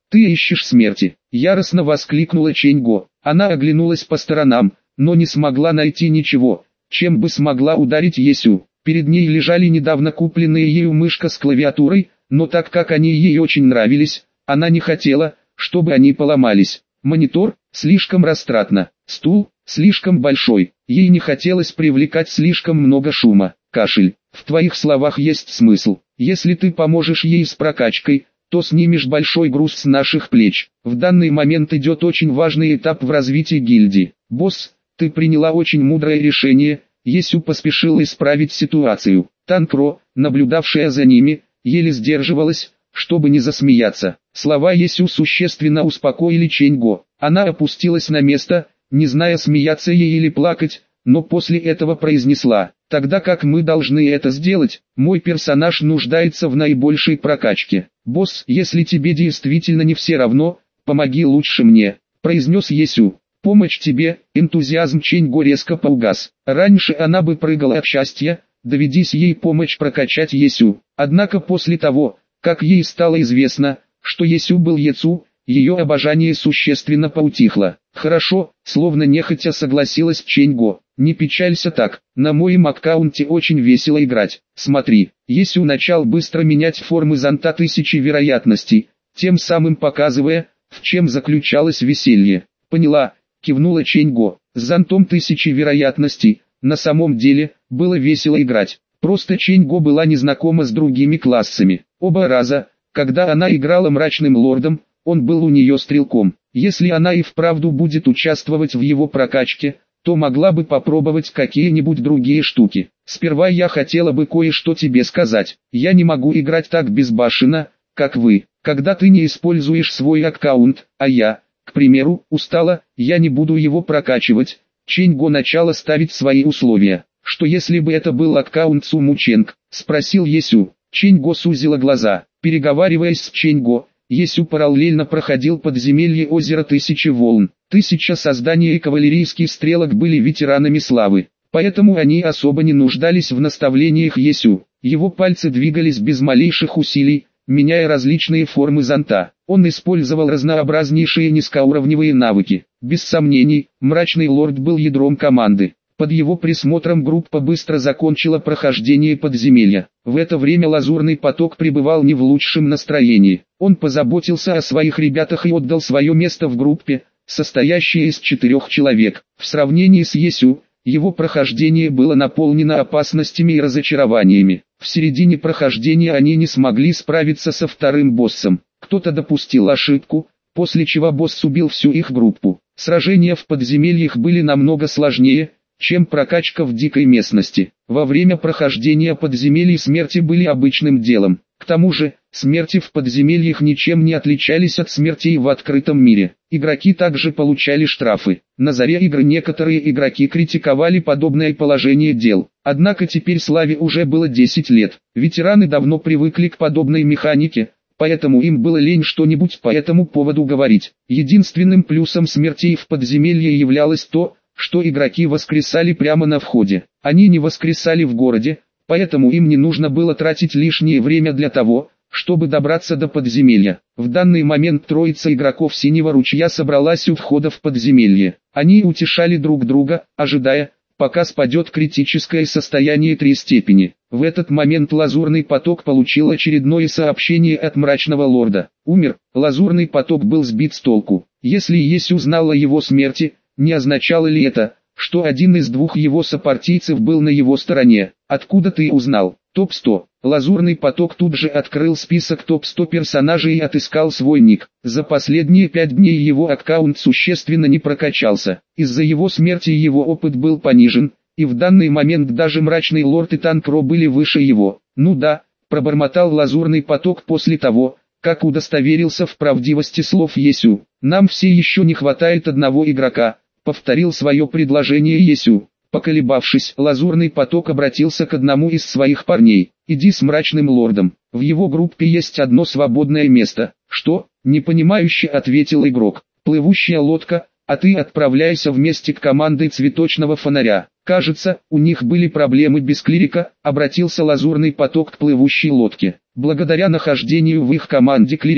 Ты ищешь смерти, яростно воскликнула Чэньго. Она оглянулась по сторонам, но не смогла найти ничего, чем бы смогла ударить Есю. Перед ней лежали недавно купленные ею мышка с клавиатурой, но так как они ей очень нравились, она не хотела, чтобы они поломались. Монитор слишком растратно, стул слишком большой, ей не хотелось привлекать слишком много шума. Кашель. В твоих словах есть смысл. Если ты поможешь ей с прокачкой, то снимешь большой груз с наших плеч. В данный момент идет очень важный этап в развитии гильдии. Босс, ты приняла очень мудрое решение. Есю поспешила исправить ситуацию. Танкро, наблюдавшая за ними, еле сдерживалась, чтобы не засмеяться. Слова Есю существенно успокоили Чэньго. Она опустилась на место, не зная, смеяться ей или плакать, но после этого произнесла: «Тогда как мы должны это сделать? Мой персонаж нуждается в наибольшей прокачке. Босс, если тебе действительно не все равно, помоги лучше мне», — произнес Есю. «Помощь тебе», энтузиазм Чэньго резко поугас. Раньше она бы прыгала от счастья, доведись ей помочь прокачать Есю. Однако после того, как ей стало известно, что Есю был Ецу, ее обожание существенно поутихло. «Хорошо», словно нехотя согласилась Чэньго. «Не печалься так, на моем аккаунте очень весело играть. Смотри». Есю начал быстро менять формы зонта тысячи вероятностей, тем самым показывая, в чем заключалось веселье. «Поняла», кивнула Чэньго. С зонтом тысячи вероятностей, на самом деле, было весело играть. Просто Чэньго была незнакома с другими классами. Оба раза, когда она играла мрачным лордом, он был у нее стрелком. Если она и вправду будет участвовать в его прокачке, то могла бы попробовать какие-нибудь другие штуки. Сперва я хотела бы кое-что тебе сказать. Я не могу играть так безбашенно, как вы. Когда ты не используешь свой аккаунт, а я, к примеру, устала, я не буду его прокачивать. Чэньго начала ставить свои условия. Что если бы это был аккаунт Суму Чэнг? Спросил Есю. Чэньго сузила глаза. Переговариваясь с Чэньго, Есю параллельно проходил подземелье озера Тысячи Волн. Тысяча создания и кавалерийский стрелок были ветеранами славы, поэтому они особо не нуждались в наставлениях Есю. Его пальцы двигались без малейших усилий, меняя различные формы зонта. Он использовал разнообразнейшие низкоуровневые навыки. Без сомнений, Мрачный Лорд был ядром команды. Под его присмотром группа быстро закончила прохождение подземелья. В это время Лазурный Поток пребывал не в лучшем настроении. Он позаботился о своих ребятах и отдал свое место в группе, состоящей из четырех человек. В сравнении с Есю, его прохождение было наполнено опасностями и разочарованиями. В середине прохождения они не смогли справиться со вторым боссом. Кто-то допустил ошибку, после чего босс убил всю их группу. Сражения в подземельях были намного сложнее, чем прокачка в дикой местности. Во время прохождения подземелий смерти были обычным делом. К тому же, смерти в подземельях ничем не отличались от смертей в открытом мире. Игроки также получали штрафы. На заре игры некоторые игроки критиковали подобное положение дел. Однако теперь Славе уже было десять лет. Ветераны давно привыкли к подобной механике, поэтому им было лень что-нибудь по этому поводу говорить. Единственным плюсом смертей в подземелье являлось то, что игроки воскресали прямо на входе. Они не воскресали в городе, поэтому им не нужно было тратить лишнее время для того, чтобы добраться до подземелья. В данный момент троица игроков Синего Ручья собралась у входа в подземелье. Они утешали друг друга, ожидая, пока спадет критическое состояние три степени. В этот момент Лазурный Поток получил очередное сообщение от Мрачного Лорда. Умер. Лазурный Поток был сбит с толку. Если Есю узнала о его смерти, не означало ли это, что один из двух его сопартийцев был на его стороне? Откуда ты узнал? топ сто. Лазурный Поток тут же открыл список топ сто персонажей и отыскал свой ник. За последние пять дней его аккаунт существенно не прокачался. Из-за его смерти его опыт был понижен, и в данный момент даже Мрачный Лорд и Танкро были выше его. Ну да, пробормотал Лазурный Поток после того, как удостоверился в правдивости слов Есю. Нам все еще не хватает одного игрока. Повторил свое предложение Есю. Поколебавшись, Лазурный Поток обратился к одному из своих парней. «Иди с Мрачным Лордом, в его группе есть одно свободное место». «Что?» – непонимающе ответил игрок. «Плывущая лодка, а ты отправляйся вместе к команде Цветочного Фонаря». «Кажется, у них были проблемы без клирика», – обратился Лазурный Поток к плывущей лодке. Благодаря нахождению в их команде клирика,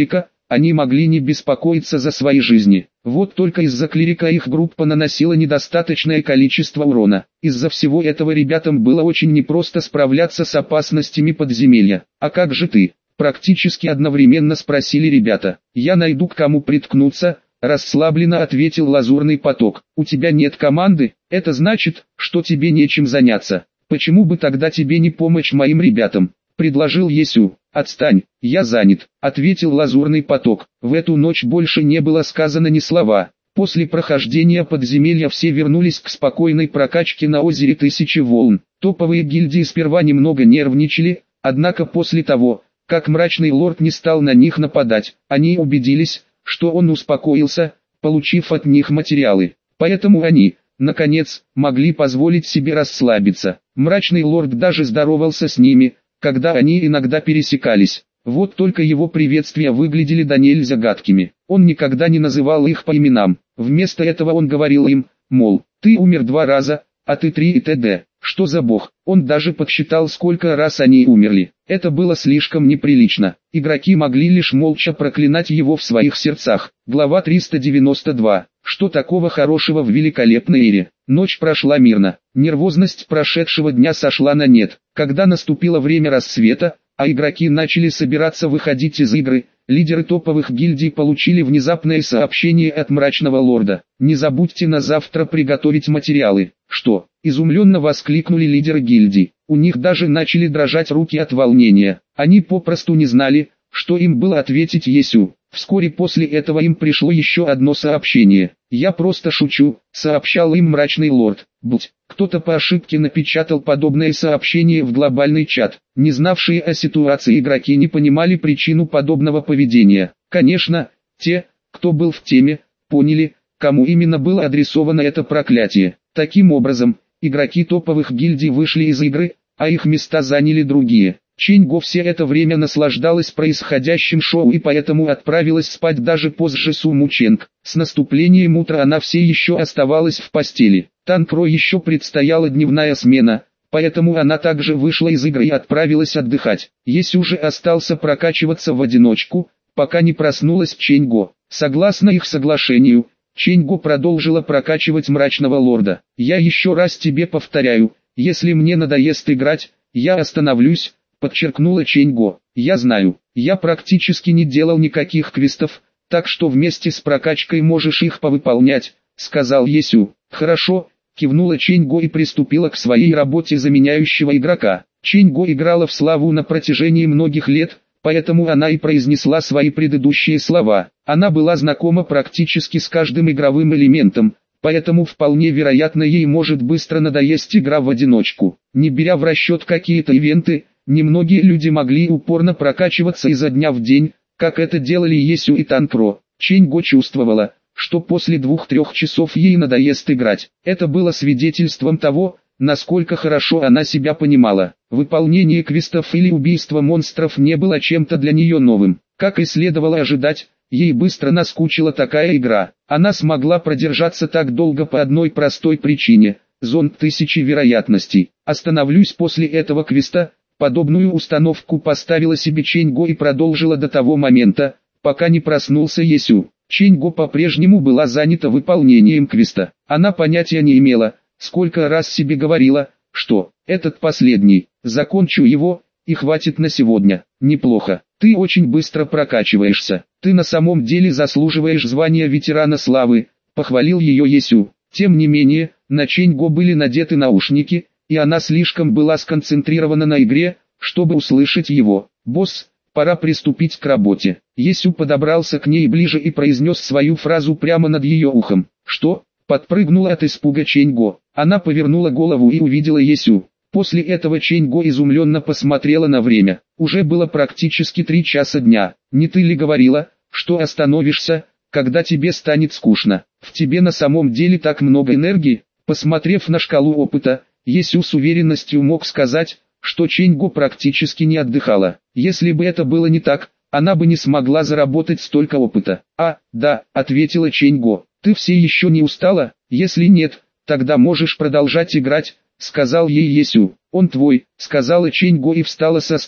они могли не беспокоиться за свои жизни. Вот только из-за клирика их группа наносила недостаточное количество урона. Из-за всего этого ребятам было очень непросто справляться с опасностями подземелья. «А как же ты?» – практически одновременно спросили ребята. «Я найду к кому приткнуться», – расслабленно ответил Лазурный поток. «У тебя нет команды? Это значит, что тебе нечем заняться. Почему бы тогда тебе не помочь моим ребятам?» – предложил Есю. «Отстань, я занят», — ответил Лазурный поток. В эту ночь больше не было сказано ни слова. После прохождения подземелья все вернулись к спокойной прокачке на озере Тысячи Волн. Топовые гильдии сперва немного нервничали, однако после того, как Мрачный Лорд не стал на них нападать, они убедились, что он успокоился, получив от них материалы. Поэтому они, наконец, могли позволить себе расслабиться. Мрачный Лорд даже здоровался с ними, когда они иногда пересекались. Вот только его приветствия выглядели до нельзя гадкими. Он никогда не называл их по именам. Вместо этого он говорил им, мол, «Ты умер два раза, а ты три и т.д. Что за бог?» Он даже подсчитал, сколько раз они умерли. Это было слишком неприлично. Игроки могли лишь молча проклинать его в своих сердцах. Глава триста девяносто два. Что такого хорошего в великолепной эре? Ночь прошла мирно. Нервозность прошедшего дня сошла на нет. Когда наступило время рассвета, а игроки начали собираться выходить из игры, лидеры топовых гильдий получили внезапное сообщение от Мрачного Лорда. «Не забудьте на завтра приготовить материалы». «Что?» – изумленно воскликнули лидеры гильдий. У них даже начали дрожать руки от волнения. Они попросту не знали, что им было ответить Есю. Вскоре после этого им пришло еще одно сообщение. «Я просто шучу», — сообщал им Мрачный Лорд. Будь, кто-то по ошибке напечатал подобное сообщение в глобальный чат. Не знавшие о ситуации игроки не понимали причину подобного поведения. Конечно, те, кто был в теме, поняли, кому именно было адресовано это проклятие. Таким образом, игроки топовых гильдий вышли из игры, а их места заняли другие. Чэньго все это время наслаждалась происходящим шоу и поэтому отправилась спать даже позже Су Мученг. С наступлением утра она все еще оставалась в постели. Танкро еще предстояла дневная смена, поэтому она также вышла из игры и отправилась отдыхать. Есю же остался прокачиваться в одиночку, пока не проснулась Чэньго. Согласно их соглашению, Чэньго продолжила прокачивать Мрачного Лорда. «Я еще раз тебе повторяю, если мне надоест играть, я остановлюсь», — подчеркнула Чэньго. «Я знаю, я практически не делал никаких квестов, так что вместе с прокачкой можешь их повыполнять», — сказал Есю. «Хорошо», — кивнула Чэньго и приступила к своей работе заменяющего игрока. Чэньго играла в славу на протяжении многих лет, поэтому она и произнесла свои предыдущие слова. Она была знакома практически с каждым игровым элементом, поэтому вполне вероятно ей может быстро надоесть игра в одиночку. Не беря в расчет какие-то ивенты, немногие люди могли упорно прокачиваться изо дня в день, как это делали Есю и Танкро. Чэньго чувствовала, что после двух-трех часов ей надоест играть. Это было свидетельством того, насколько хорошо она себя понимала. Выполнение квестов или убийство монстров не было чем-то для нее новым. Как и следовало ожидать, ей быстро наскучила такая игра. Она смогла продержаться так долго по одной простой причине – зонд тысячи вероятностей. «Остановлюсь после этого квеста», подобную установку поставила себе Чэньго и продолжила до того момента, пока не проснулся Есю. Чэньго по-прежнему была занята выполнением квеста. Она понятия не имела, сколько раз себе говорила, что «этот последний, закончу его, и хватит на сегодня». «Неплохо, ты очень быстро прокачиваешься, ты на самом деле заслуживаешь звания ветерана славы», — похвалил ее Есю. Тем не менее, на Чэньго были надеты наушники, и она слишком была сконцентрирована на игре, чтобы услышать его. «Босс, пора приступить к работе». Есю подобрался к ней ближе и произнес свою фразу прямо над ее ухом. «Что?» — подпрыгнула от испуга Чэньго. Она повернула голову и увидела Есю. После этого Чэньго изумленно посмотрела на время. Уже было практически три часа дня. «Не ты ли говорила, что остановишься, когда тебе станет скучно? В тебе на самом деле так много энергии?» Посмотрев на шкалу опыта, Есю с уверенностью мог сказать, что Чэньго практически не отдыхала. Если бы это было не так, она бы не смогла заработать столько опыта. «А, да», — ответила Чэньго. «Ты все еще не устала? Если нет, тогда можешь продолжать играть», — сказал ей Есю. «Он твой», — сказала Чэньго и встала со стула.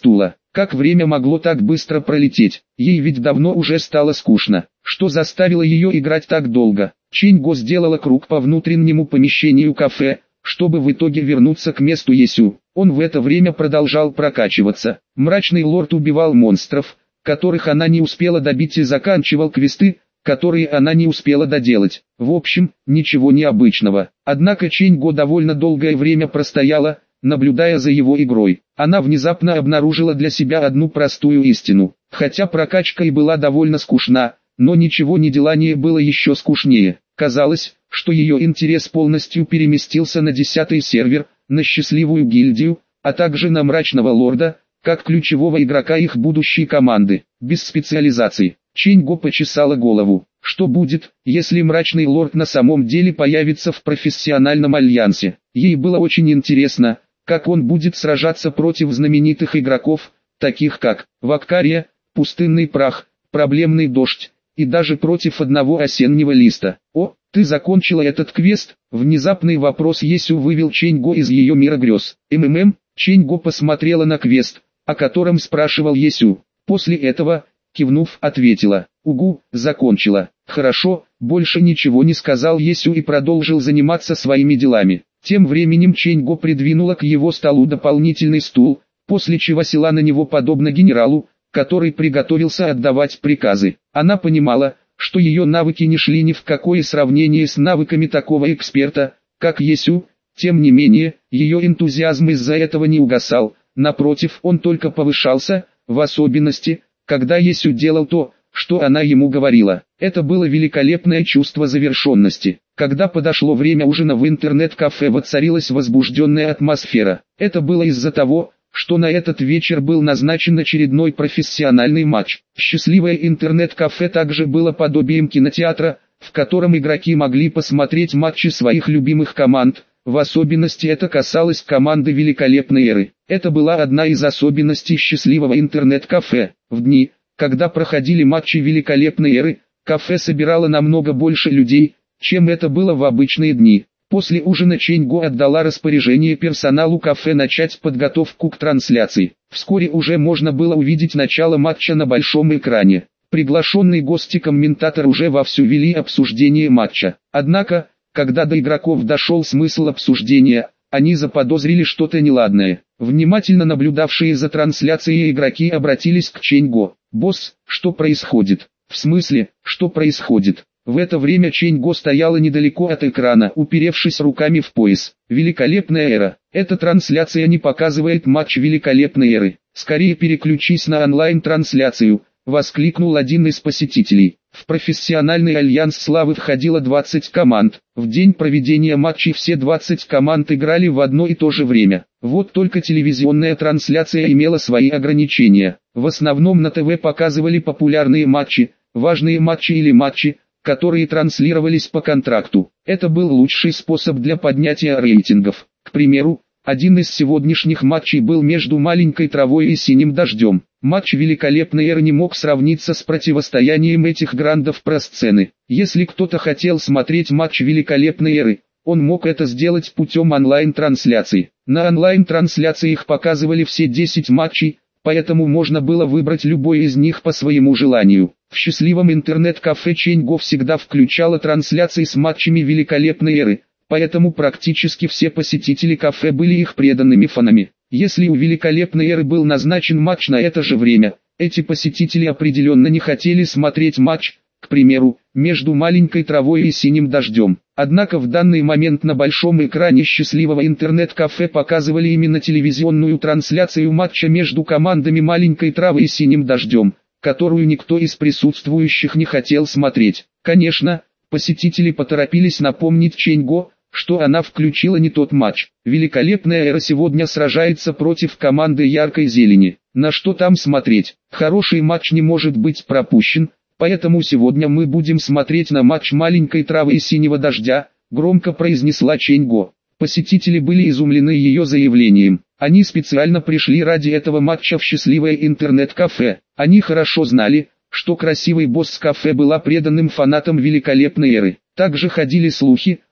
Как время могло так быстро пролететь? Ей ведь давно уже стало скучно. Что заставило ее играть так долго? Чэнь-го сделала круг по внутреннему помещению кафе, чтобы в итоге вернуться к месту Есю. Он в это время продолжал прокачиваться. Мрачный лорд убивал монстров, которых она не успела добить, и заканчивал квесты, которые она не успела доделать. В общем, ничего необычного. Однако Чэнь-го довольно долгое время простояла, наблюдая за его игрой. Она внезапно обнаружила для себя одну простую истину. Хотя прокачка и была довольно скучна, но ничего не делание было еще скучнее. Казалось, что ее интерес полностью переместился на десятый сервер, на счастливую гильдию, а также на мрачного лорда, как ключевого игрока их будущей команды. Без специализации, Чэнь-го почесала голову. Что будет, если мрачный лорд на самом деле появится в профессиональном альянсе? Ей было очень интересно, как он будет сражаться против знаменитых игроков, таких как Ваккария, Пустынный прах, Проблемный дождь, и даже против одного осеннего листа. «О, ты закончила этот квест?» Внезапный вопрос Есю вывел Чэнь-го из ее мира грез. «МММ?» Чэнь-го посмотрела на квест, о котором спрашивал Есю. После этого, кивнув, ответила: «Угу, закончила». «Хорошо», больше ничего не сказал Есю и продолжил заниматься своими делами. Тем временем Чэнь-го придвинула к его столу дополнительный стул, после чего села на него подобно генералу, который приготовился отдавать приказы. Она понимала, что ее навыки не шли ни в какое сравнение с навыками такого эксперта, как Есю. Тем не менее, ее энтузиазм из-за этого не угасал, напротив, он только повышался, в особенности, когда Есю делал то, что она ему говорила. Это было великолепное чувство завершенности. Когда подошло время ужина в интернет-кафе, воцарилась возбужденная атмосфера. Это было из-за того, что на этот вечер был назначен очередной профессиональный матч. Счастливое интернет-кафе также было подобием кинотеатра, в котором игроки могли посмотреть матчи своих любимых команд. В особенности это касалось команды Великолепной Эры. Это была одна из особенностей счастливого интернет-кафе. В дни, когда проходили матчи Великолепной Эры, кафе собирало намного больше людей, чем это было в обычные дни. После ужина Чэнь-го отдала распоряжение персоналу кафе начать подготовку к трансляции. Вскоре уже можно было увидеть начало матча на большом экране. Приглашенные гости-комментаторы уже вовсю вели обсуждение матча. Однако, когда до игроков дошел смысл обсуждения, они заподозрили что-то неладное. Внимательно наблюдавшие за трансляцией игроки обратились к Чэнь-го. «Босс, что происходит?» «В смысле, что происходит?» В это время Чэнь-го стояла недалеко от экрана, уперевшись руками в пояс. «Великолепная эра. Эта трансляция не показывает матч Великолепной Эры. Скорее переключись на онлайн-трансляцию», — воскликнул один из посетителей. В профессиональный альянс славы входило двадцать команд. В день проведения матчей все двадцать команд играли в одно и то же время. Вот только телевизионная трансляция имела свои ограничения. В основном на ТВ показывали популярные матчи, важные матчи или матчи, которые транслировались по контракту. Это был лучший способ для поднятия рейтингов. К примеру, один из сегодняшних матчей был между Маленькой Травой и Синим Дождем. Матч Великолепной Эры не мог сравниться с противостоянием этих грандов про сцены. Если кто-то хотел смотреть матч Великолепной Эры, он мог это сделать путем онлайн-трансляции. На онлайн-трансляции их показывали все десять матчей, поэтому можно было выбрать любой из них по своему желанию. В счастливом интернет-кафе Чэнь-го всегда включала трансляции с матчами Великолепной Эры, поэтому практически все посетители кафе были их преданными фанами. Если у Великолепной Эры был назначен матч на это же время, эти посетители определенно не хотели смотреть матч, к примеру, между Маленькой Травой и Синим Дождем. Однако в данный момент на большом экране счастливого интернет-кафе показывали именно телевизионную трансляцию матча между командами Маленькой Травы и Синим Дождем, которую никто из присутствующих не хотел смотреть. Конечно, посетители поторопились напомнить Чэнь-го, что она включила не тот матч. Великолепная Эра сегодня сражается против команды Яркой Зелени. На что там смотреть? Хороший матч не может быть пропущен, поэтому сегодня мы будем смотреть на матч Маленькой Травы и Синего Дождя, громко произнесла Чэнь-го. Посетители были изумлены ее заявлением. Они специально пришли ради этого матча в счастливое интернет-кафе. Они хорошо знали, что красивый босс кафе была преданным фанатом Великолепной Эры. Также ходили слухи,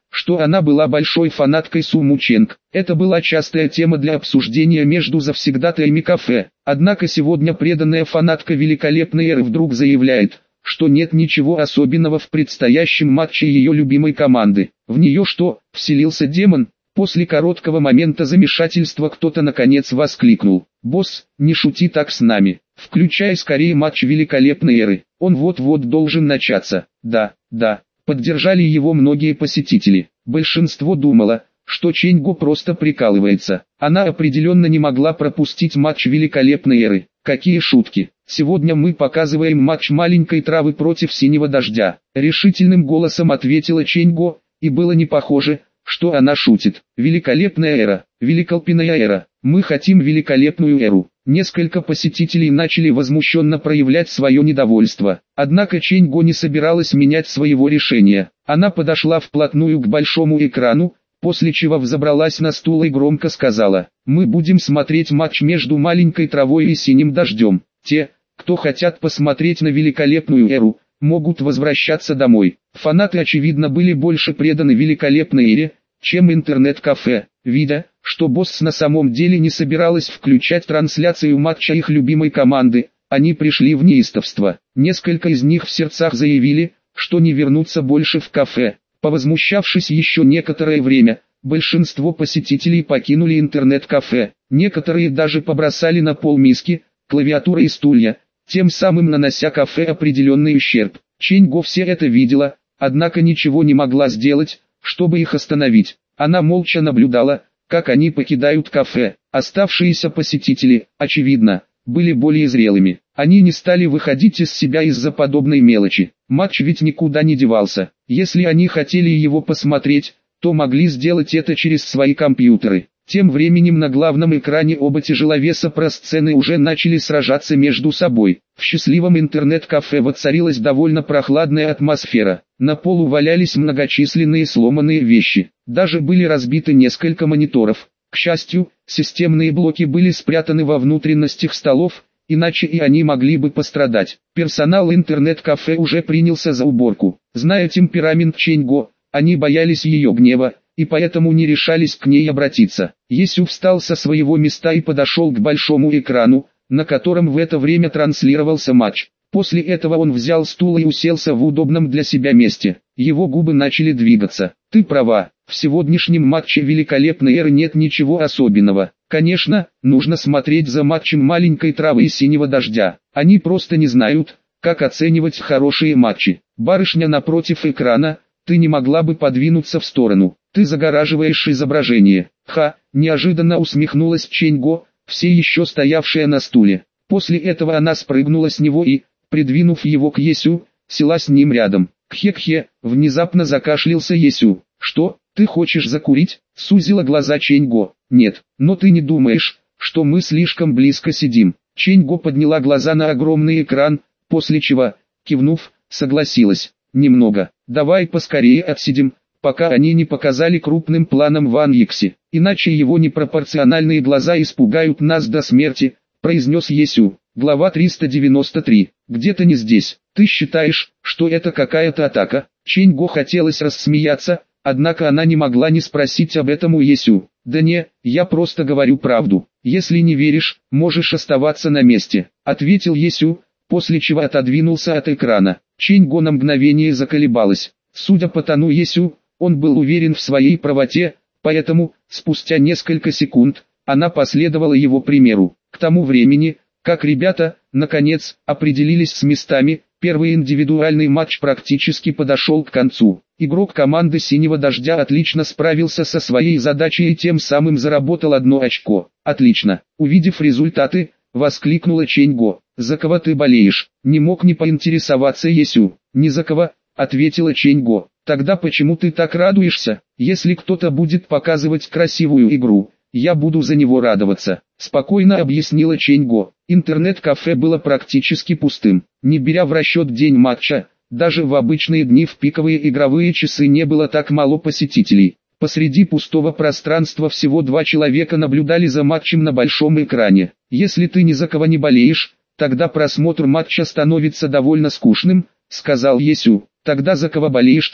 что она была большой фанаткой Суму Ченг. Это была частая тема для обсуждения между завсегдатаями кафе. Однако сегодня преданная фанатка великолепной эры вдруг заявляет, что нет ничего особенного в предстоящем матче ее любимой команды. В нее что, вселился демон? После короткого момента замешательства кто-то наконец воскликнул: «Босс, не шути так с нами, включай скорее матч великолепной эры, он вот-вот должен начаться». «Да, да», поддержали его многие посетители. Большинство думало, что Ченьго просто прикалывается. Она определенно не могла пропустить матч великолепной эры. Какие шутки! Сегодня мы показываем матч маленькой травы против синего дождя. Решительным голосом ответила Ченьго, и было не похоже, что она шутит. Великолепная эра, великолепная эра, мы хотим великолепную эру. Несколько посетителей начали возмущенно проявлять свое недовольство. Однако Ченьго не собиралась менять своего решения. Она подошла вплотную к большому экрану, после чего взобралась на стул и громко сказала: «Мы будем смотреть матч между маленькой травой и синим дождем. Те, кто хотят посмотреть на великолепную эру, могут возвращаться домой». Фанаты очевидно были больше преданы великолепной эре, чем интернет-кафе. Видя, что босс на самом деле не собиралась включать трансляцию матча их любимой команды, они пришли в неистовство. Несколько из них в сердцах заявили, что не вернутся больше в кафе. Повозмущавшись еще некоторое время, большинство посетителей покинули интернет-кафе. Некоторые даже побросали на пол миски, клавиатуры и стулья, тем самым нанося кафе определенный ущерб. Ченьго все это видела, однако ничего не могла сделать, чтобы их остановить. Она молча наблюдала, как они покидают кафе. Оставшиеся посетители, очевидно, были более зрелыми. Они не стали выходить из себя из-за подобной мелочи. Матч ведь никуда не девался. Если они хотели его посмотреть, то могли сделать это через свои компьютеры. Тем временем на главном экране оба тяжеловеса про сцены уже начали сражаться между собой. В счастливом интернет-кафе воцарилась довольно прохладная атмосфера. На полу валялись многочисленные сломанные вещи. Даже были разбиты несколько мониторов. К счастью, системные блоки были спрятаны во внутренностях столов, иначе и они могли бы пострадать. Персонал интернет-кафе уже принялся за уборку. Зная темперамент Ченьго, они боялись ее гнева, и поэтому не решались к ней обратиться. Есю встал со своего места и подошел к большому экрану, на котором в это время транслировался матч. После этого он взял стул и уселся в удобном для себя месте. Его губы начали двигаться. «Ты права, в сегодняшнем матче великолепной эры нет ничего особенного. Конечно, нужно смотреть за матчем маленькой травы и синего дождя. Они просто не знают, как оценивать хорошие матчи. Барышня напротив экрана, ты не могла бы подвинуться в сторону. Ты загораживаешь изображение». «Ха!» – неожиданно усмехнулась Ченьго, все еще стоявшая на стуле. После этого она спрыгнула с него и, придвинув его к Есю, села с ним рядом. «Кхе-кхе!» – внезапно закашлялся Есю. «Что, ты хочешь закурить?» – сузила глаза Ченьго. «Нет, но ты не думаешь, что мы слишком близко сидим?» Ченьго подняла глаза на огромный экран, после чего, кивнув, согласилась. «Немного. Давай поскорее отсидим, пока они не показали крупным планом Ван Йикси, иначе его непропорциональные глаза испугают нас до смерти», – произнес Есю. Глава триста девяносто три. «Где-то не здесь. Ты считаешь, что это какая-то атака?» Ченьго хотелось рассмеяться, однако она не могла не спросить об этом у Есю. «Да не, я просто говорю правду. Если не веришь, можешь оставаться на месте», – ответил Есю, после чего отодвинулся от экрана. Ченьго на мгновение заколебалась. Судя по тону Есю, он был уверен в своей правоте, поэтому, спустя несколько секунд, она последовала его примеру. К тому времени, как ребята, наконец, определились с местами, первый индивидуальный матч практически подошел к концу. Игрок команды «Синего дождя» отлично справился со своей задачей и тем самым заработал одно очко. «Отлично!» Увидев результаты, воскликнула Ченьго. «За кого ты болеешь?» Не мог не поинтересоваться Есю. «Ни за кого», ответила Ченьго. «Тогда почему ты так радуешься? Если кто-то будет показывать красивую игру, я буду за него радоваться», спокойно объяснила Ченьго. Интернет-кафе было практически пустым. Не беря в расчет день матча, даже в обычные дни в пиковые игровые часы не было так мало посетителей. Посреди пустого пространства всего два человека наблюдали за матчем на большом экране. «Если ты ни за кого не болеешь, тогда просмотр матча становится довольно скучным», сказал Есю. «Тогда за кого болеешь ты?»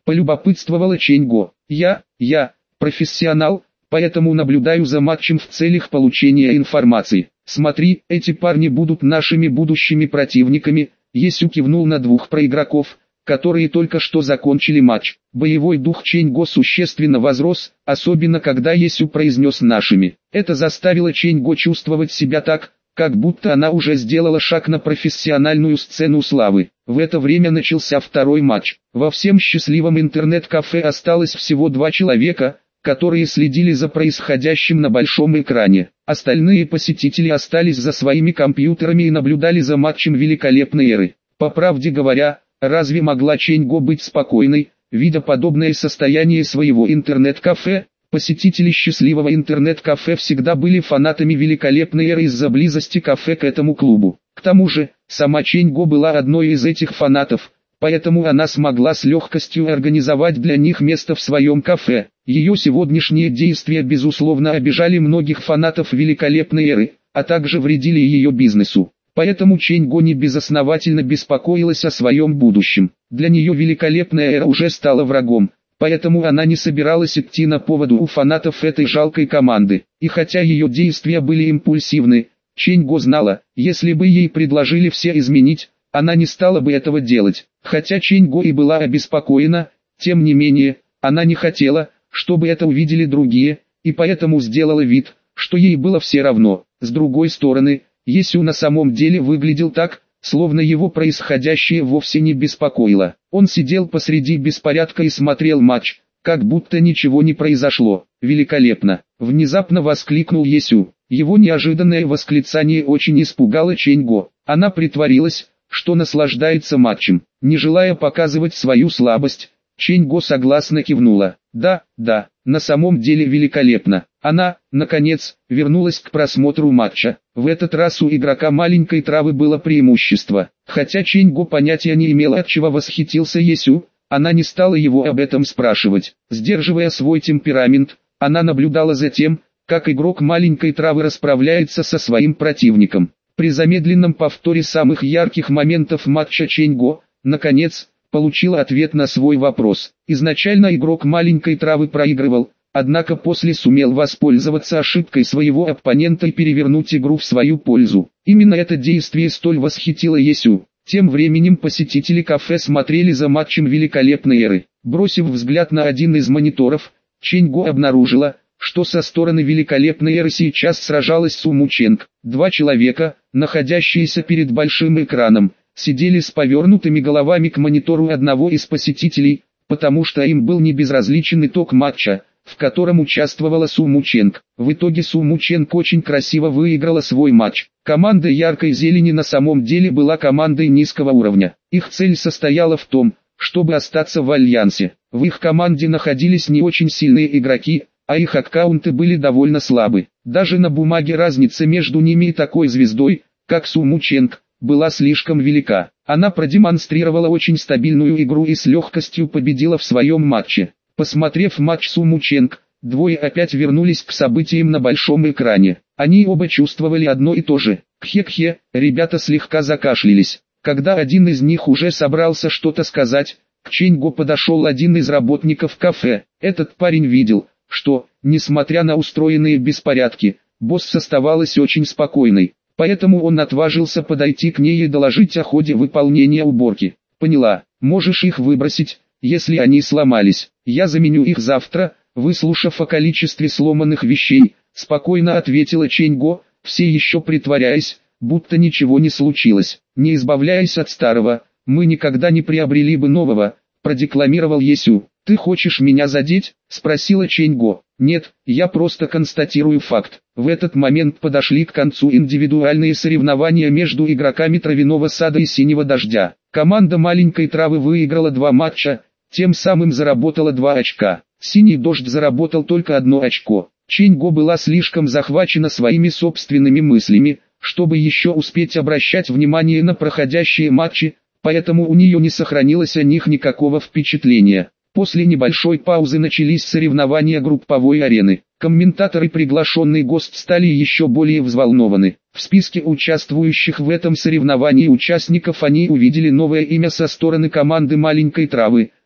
полюбопытствовала Чэнь-Го. Я, я, профессионал, поэтому наблюдаю за матчем в целях получения информации. Смотри, эти парни будут нашими будущими противниками. Есю кивнул на двух проигроков, которые только что закончили матч. Боевой дух Чэнь-Го существенно возрос, особенно когда Есю произнес «нашими». Это заставило Чэнь-Го чувствовать себя так, как будто она уже сделала шаг на профессиональную сцену славы. В это время начался второй матч. Во всем счастливом интернет-кафе осталось всего два человека, которые следили за происходящим на большом экране. Остальные посетители остались за своими компьютерами и наблюдали за матчем великолепной эры. По правде говоря, разве могла Чэнь-Го быть спокойной, видя подобное состояние своего интернет-кафе? Посетители счастливого интернет-кафе всегда были фанатами великолепной эры из-за близости кафе к этому клубу. К тому же, сама Чэнь-Го была одной из этих фанатов, поэтому она смогла с легкостью организовать для них место в своем кафе. Ее сегодняшние действия безусловно обижали многих фанатов великолепной эры, а также вредили ее бизнесу. Поэтому Чэнь-Го не безосновательно беспокоилась о своем будущем. Для нее великолепная эра уже стала врагом, поэтому она не собиралась идти на поводу у фанатов этой жалкой команды. И хотя ее действия были импульсивны, Чэнь-Го знала, если бы ей предложили все изменить, она не стала бы этого делать. Хотя Чэнь-Го и была обеспокоена, тем не менее, она не хотела, чтобы это увидели другие, и поэтому сделала вид, что ей было все равно. С другой стороны, Есю на самом деле выглядел так, словно его происходящее вовсе не беспокоило. Он сидел посреди беспорядка и смотрел матч, как будто ничего не произошло. «Великолепно!» — внезапно воскликнул Есю. Его неожиданное восклицание очень испугало Чэнь-Го. Она притворилась, что наслаждается матчем. Не желая показывать свою слабость, Чэнь-Го согласно кивнула. «Да, да, на самом деле великолепно». Она, наконец, вернулась к просмотру матча. В этот раз у игрока маленькой травы было преимущество. Хотя Чэнь-Го понятия не имела, от чего восхитился Есю, она не стала его об этом спрашивать. Сдерживая свой темперамент, она наблюдала за тем, как игрок маленькой травы расправляется со своим противником. При замедленном повторе самых ярких моментов матча Чэнь-Го, наконец, получила ответ на свой вопрос. Изначально игрок маленькой травы проигрывал, однако после сумел воспользоваться ошибкой своего оппонента и перевернуть игру в свою пользу. Именно это действие столь восхитило Есю. Тем временем посетители кафе смотрели за матчем великолепной эры. Бросив взгляд на один из мониторов, Чэнь-Го обнаружила, что со стороны великолепной эры сейчас сражалась Су Му Чэнг. Два человека, находящиеся перед большим экраном, сидели с повернутыми головами к монитору одного из посетителей, потому что им был не безразличен итог матча, в котором участвовала Су Му Чэнг. В итоге Су Му Чэнг очень красиво выиграла свой матч. Команда яркой зелени на самом деле была командой низкого уровня. Их цель состояла в том, чтобы остаться в альянсе. В их команде находились не очень сильные игроки, а их аккаунты были довольно слабы. Даже на бумаге разница между ними и такой звездой, как Су Му Чэнг, была слишком велика. Она продемонстрировала очень стабильную игру и с легкостью победила в своем матче. Посмотрев матч Су Му Чэнг, двое опять вернулись к событиям на большом экране. Они оба чувствовали одно и то же. Кхе-кхе, ребята слегка закашлялись. Когда один из них уже собрался что-то сказать, к Чэнь-Го подошел один из работников кафе. Этот парень видел, что, несмотря на устроенные беспорядки, босс оставалась очень спокойной. Поэтому он отважился подойти к ней и доложить о ходе выполнения уборки. «Поняла, можешь их выбросить, если они сломались. Я заменю их завтра», выслушав о количестве сломанных вещей, спокойно ответила Чэнь-Го, все еще притворяясь, будто ничего не случилось. «Не избавляясь от старого, мы никогда не приобрели бы нового», продекламировал Есю. «Ты хочешь меня задеть?» — спросила Чэнь-Го. «Нет, я просто констатирую факт». В этот момент подошли к концу индивидуальные соревнования между игроками Травяного сада и Синего дождя. Команда маленькой травы выиграла два матча, тем самым заработала два очка. Синий дождь заработал только одно очко. Чэнь-Го была слишком захвачена своими собственными мыслями, чтобы еще успеть обращать внимание на проходящие матчи, поэтому у нее не сохранилось о них никакого впечатления. После небольшой паузы начались соревнования групповой арены. Комментаторы и приглашенный гость стали еще более взволнованы. В списке участвующих в этом соревновании участников они увидели новое имя со стороны команды маленькой травы,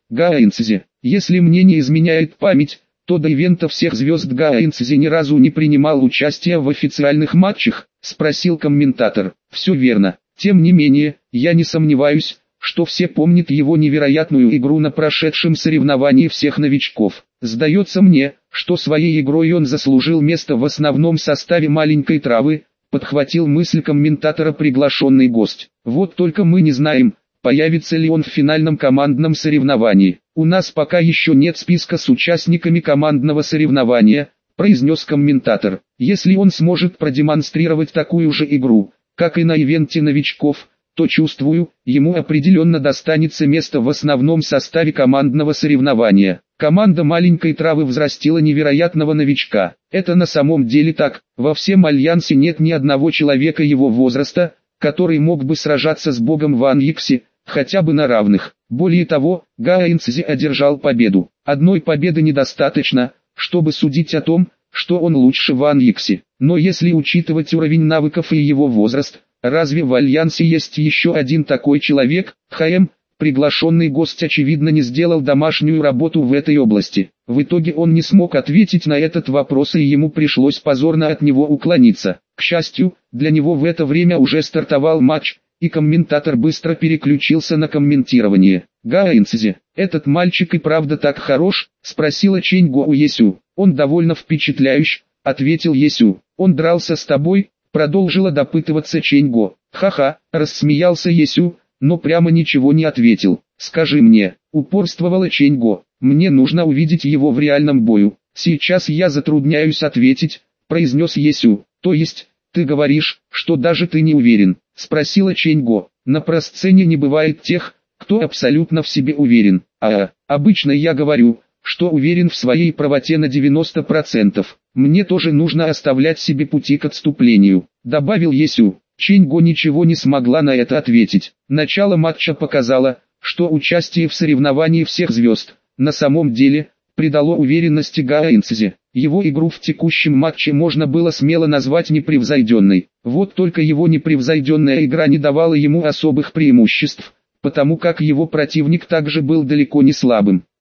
Гаэнцзи. Если мне не изменяет память, то до ивента всех звезд Гаэнцзи ни разу не принимал участия в официальных матчах, спросил комментатор. Все верно. Тем не менее, я не сомневаюсь, что все помнят его невероятную игру на прошедшем соревновании всех новичков. Сдается мне, что своей игрой он заслужил место в основном составе маленькой травы, подхватил мысль комментатора приглашенный гость. Вот только мы не знаем, появится ли он в финальном командном соревновании. У нас пока еще нет списка с участниками командного соревнования, произнес комментатор. Если он сможет продемонстрировать такую же игру, как и на ивенте новичков, то чувствую, ему определенно достанется место в основном составе командного соревнования. Команда маленькой травы взрастила невероятного новичка. Это на самом деле так, во всем Альянсе нет ни одного человека его возраста, который мог бы сражаться с богом Ван Йикси, хотя бы на равных. Более того, Гаэнцзи одержал победу. Одной победы недостаточно, чтобы судить о том, что он лучше Ван Йикси. Но если учитывать уровень навыков и его возраст, разве в Альянсе есть еще один такой человек? ХМ, приглашенный гость очевидно не сделал домашнюю работу в этой области. В итоге он не смог ответить на этот вопрос и ему пришлось позорно от него уклониться. К счастью, для него в это время уже стартовал матч, и комментатор быстро переключился на комментирование. «Гаэнцзи, этот мальчик и правда так хорош?» – спросила Чэньго у Есю. «Он довольно впечатляющий», – ответил Есю. «Он дрался с тобой?» – продолжила допытываться Чэньго. «Ха-ха», – рассмеялся Есю, но прямо ничего не ответил. «Скажи мне», – упорствовала Чэньго, – «мне нужно увидеть его в реальном бою». «Сейчас я затрудняюсь ответить», – произнес Есю. «То есть, ты говоришь, что даже ты не уверен?» – спросила Чэньго. «На просцене не бывает тех, кто абсолютно в себе уверен. А, обычно я говорю, что уверен в своей правоте на девяносто процентов. Мне тоже нужно оставлять себе пути к отступлению», – добавил Есю. Чэньго ничего не смогла на это ответить. Начало матча показало, что участие в соревновании всех звезд, на самом деле, придало уверенности Гаэнцзи. Его игру в текущем матче можно было смело назвать непревзойденной. Вот только его непревзойденная игра не давала ему особых преимуществ, потому как его противник также был далеко не слабым.